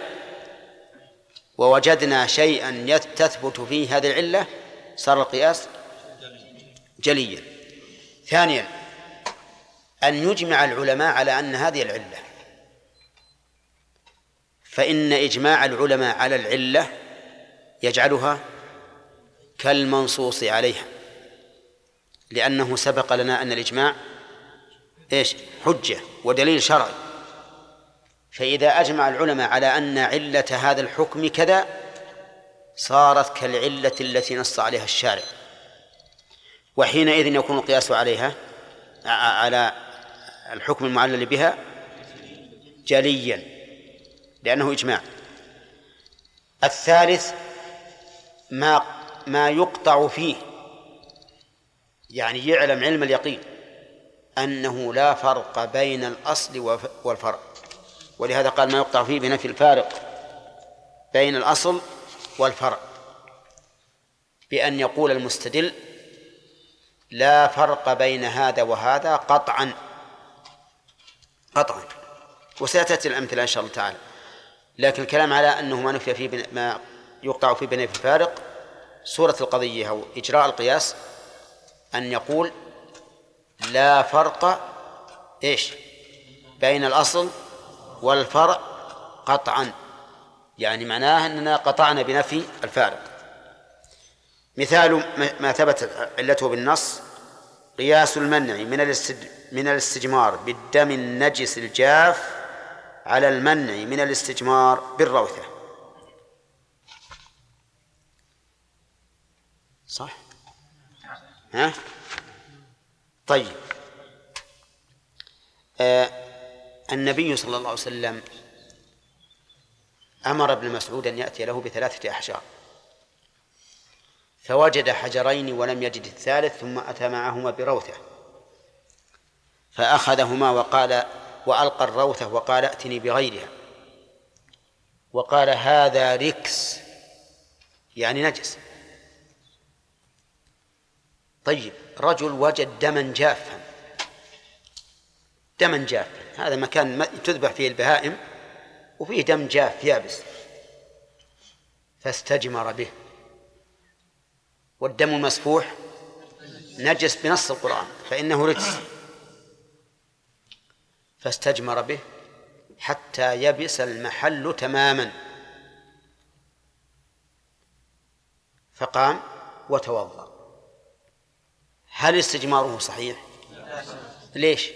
ووجدنا شيئا تثبت فيه هذه العلة صار القياس جليا. ثانيا أن يجمع العلماء على أن هذه العلة، فإن إجماع العلماء على العلة يجعلها كالمنصوص عليها، لأنه سبق لنا أن الإجماع حجة ودليل شرعي. فإذا أجمع العلماء على أن علة هذا الحكم كذا صارت كالعلة التي نص عليها الشارع، وحينئذ يكون القياس عليها على الحكم المعلل بها جليا لأنه إجماع. الثالث ما يقطع فيه، يعني يعلم علم اليقين أنه لا فرق بين الأصل والفرع، ولهذا قال ما يقطع فيه بنفي الفارق بين الأصل والفرع، بأن يقول المستدل لا فرق بين هذا وهذا قطعا، وسيأتي الأمثلة إن شاء الله تعالى. لكن الكلام على أنه ما نفي فيه ما يقطع فيه بنفي الفارق، صورة القضية أو إجراء القياس أن يقول لا فرق بين الأصل والفرع قطعا، يعني معناه أننا قطعنا بنفي الفارق. مثال ما ثبت علته بالنص: قياس المنع من الاستجمار بالدم النجس الجاف على المنع من الاستجمار بالروثة. صح؟ ها؟ طيب. النبي صلى الله عليه وسلم أمر ابن مسعود أن يأتي له ب3 أحجار، فوجد حجرين ولم يجد الثالث، ثم أتى معهما بروثة فأخذهما وألقى الروثة وقال: ائتني بغيرها، وقال: هذا ركس، يعني نجس. طيب، رجل وجد دما جافا، هذا مكان تذبح فيه البهائم وفيه دم جاف يابس، فاستجمر به، والدم المسفوح نجس بنص القرآن فإنه رجس، فاستجمر به حتى يبس المحل تماما، فقام وتوضأ. هل استجماره صحيح؟ ليش؟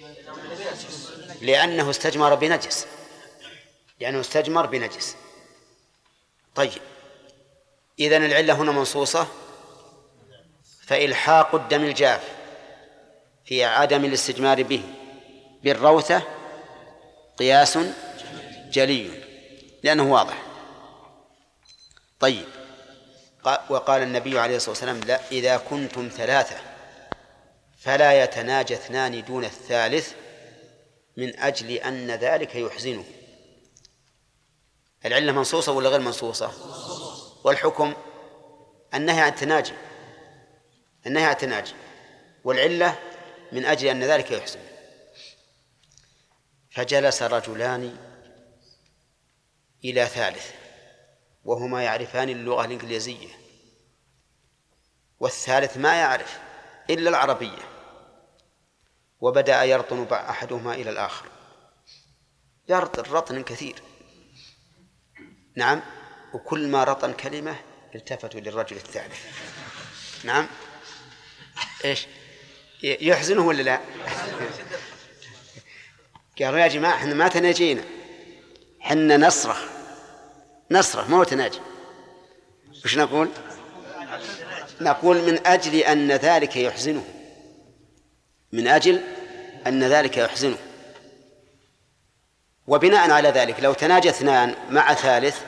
لأنه استجمر بنجس. طيب، إذن العلة هنا منصوصة، فإلحاق الدم الجاف في عدم الاستجمار به بالروثة قياس جلي لأنه واضح. طيب، وقال النبي عليه الصلاة والسلام: لا، إذا كنتم 3 فلا يتناجى 2 دون الثالث من أجل أن ذلك يحزنه. العلة منصوصة ولا غير منصوصة؟ والحكم النهي عن التناجي، والعلة من أجل أن ذلك يحزنه. فجلس رجلان إلى ثالث وهما يعرفان اللغة الإنجليزية، والثالث ما يعرف إلا العربية، وبدأ يرطن أحدهما إلى الآخر، رطن كثير. نعم، وكل ما رطن كلمة التفتوا للرجل الثالث. نعم، إيش يحزنه ولا لا؟ قالوا: يا جماعة، احنا ما تناجينا، حنا نصرخ ما هو تناجي. وش نقول؟ من أجل أن ذلك يحزنه، وبناء على ذلك لو تناجى 2 مع ثالث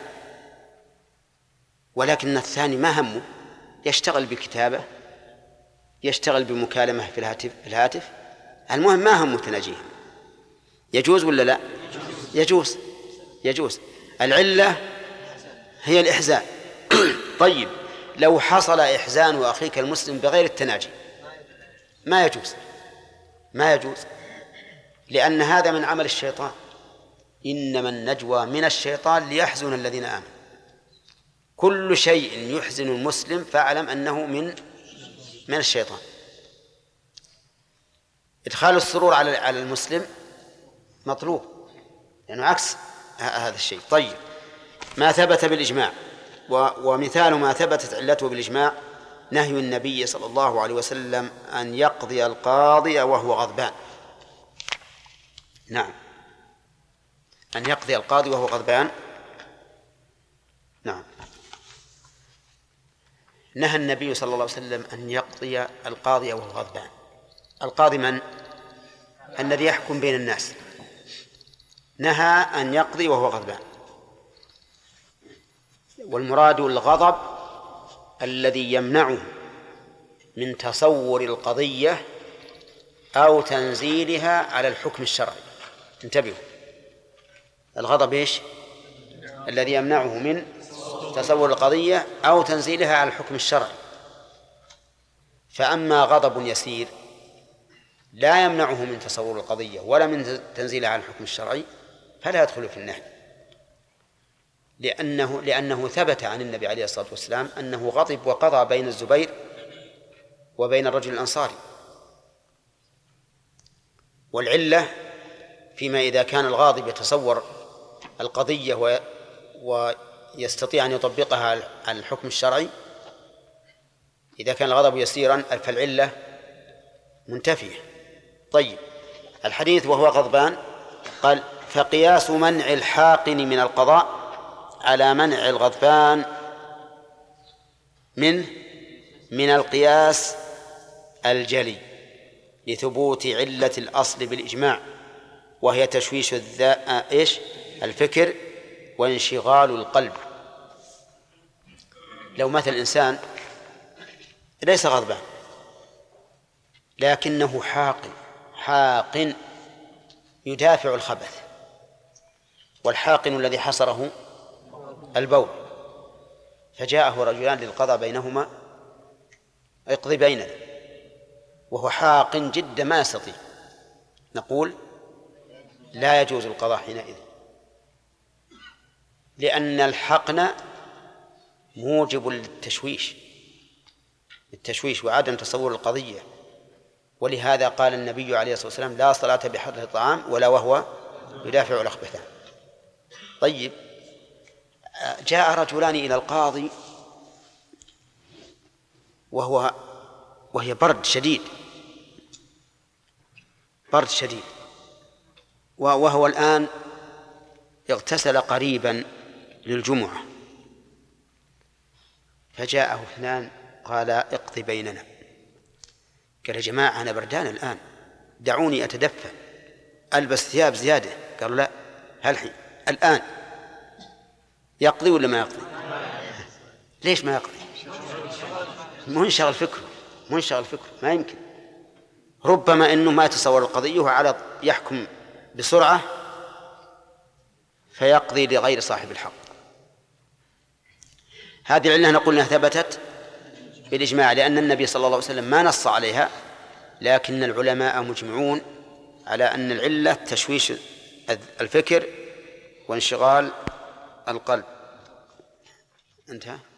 ولكن الثاني ما همه، يشتغل بالكتابة، يشتغل بمكالمة في الهاتف، المهم ما همه تناجيهم، يجوز ولا لا؟ يجوز. العلة هي الإحزان. طيب، لو حصل إحزان أخيك المسلم بغير التناجي ما يجوز، لأن هذا من عمل الشيطان. إنما النجوى من الشيطان ليحزن الذين آمنوا. كل شيء يحزن المسلم فاعلم أنه من الشيطان. إدخال السرور على المسلم مطلوب، لأنه عكس هذا الشيء. طيب، ما ثبت بالإجماع، ومثال ما ثبتت علته بالإجماع نهي النبي صلى الله عليه وسلم أن يقضي القاضي وهو غضبان. نعم، أن يقضي القاضي وهو غضبان. نعم، نهى النبي صلى الله عليه وسلم أن يقضي القاضي وهو غضبان. القاضي من؟ الذي يحكم بين الناس. نهى أن يقضي وهو غضبان، والمراد الغضب الذي يمنعه من تصور القضية أو تنزيلها على الحكم الشرعي. انتبهوا، الغضب إيش؟ الذي يمنعه من تصور القضية أو تنزيلها على الحكم الشرعي. فأما غضب يسير لا يمنعه من تصور القضية ولا من تنزيلها على الحكم الشرعي فلا يدخل في النهي، لأنه ثبت عن النبي عليه الصلاة والسلام أنه غضب وقضى بين الزبير وبين الرجل الأنصاري. والعلة فيما إذا كان الغاضب يتصور القضية ويستطيع أن يطبقها على الحكم الشرعي إذا كان الغضب يسيرا فالعلة منتفية. طيب، الحديث وهو غضبان قال: فقياس منع الحاقن من القضاء على منع الغضبان من القياس الجلي لثبوت علة الأصل بالإجماع، وهي تشويش الفكر وانشغال القلب. لو مثل الإنسان ليس غضبان لكنه حاقن يدافع الخبث، والحاقن الذي حصره البول، فجاءه رجلان للقضاء بينهما: اقضي بيننا، وهو حاقن جدا ما يستطيع، نقول لا يجوز القضاء حينئذ، لأن الحقن موجب للتشويش وعدم تصور القضية. ولهذا قال النبي عليه الصلاة والسلام: لا صلاة بحضرة الطعام ولا وهو يدافع الأخبثان. طيب، جاء رجلان إلى القاضي وهي برد شديد، وهو الآن اغتسل قريبا للجمعة، فجاءه اثنان قال: اقضي بيننا. قال: يا جماعة أنا بردان الآن، دعوني أتدفى، ألبس ثياب زيادة. قالوا: لا، الآن يقضي ولا ما يقضي؟ ليش ما يقضي؟ منشغل فكره، ما يمكن. ربما أنه ما يتصور القضية وعلى يحكم بسرعة فيقضي لغير صاحب الحق. هذه العلة نقول أنها ثبتت بالإجماع، لأن النبي صلى الله عليه وسلم ما نص عليها، لكن العلماء مجمعون على أن العلة تشويش الفكر وانشغال القلب. انتهى.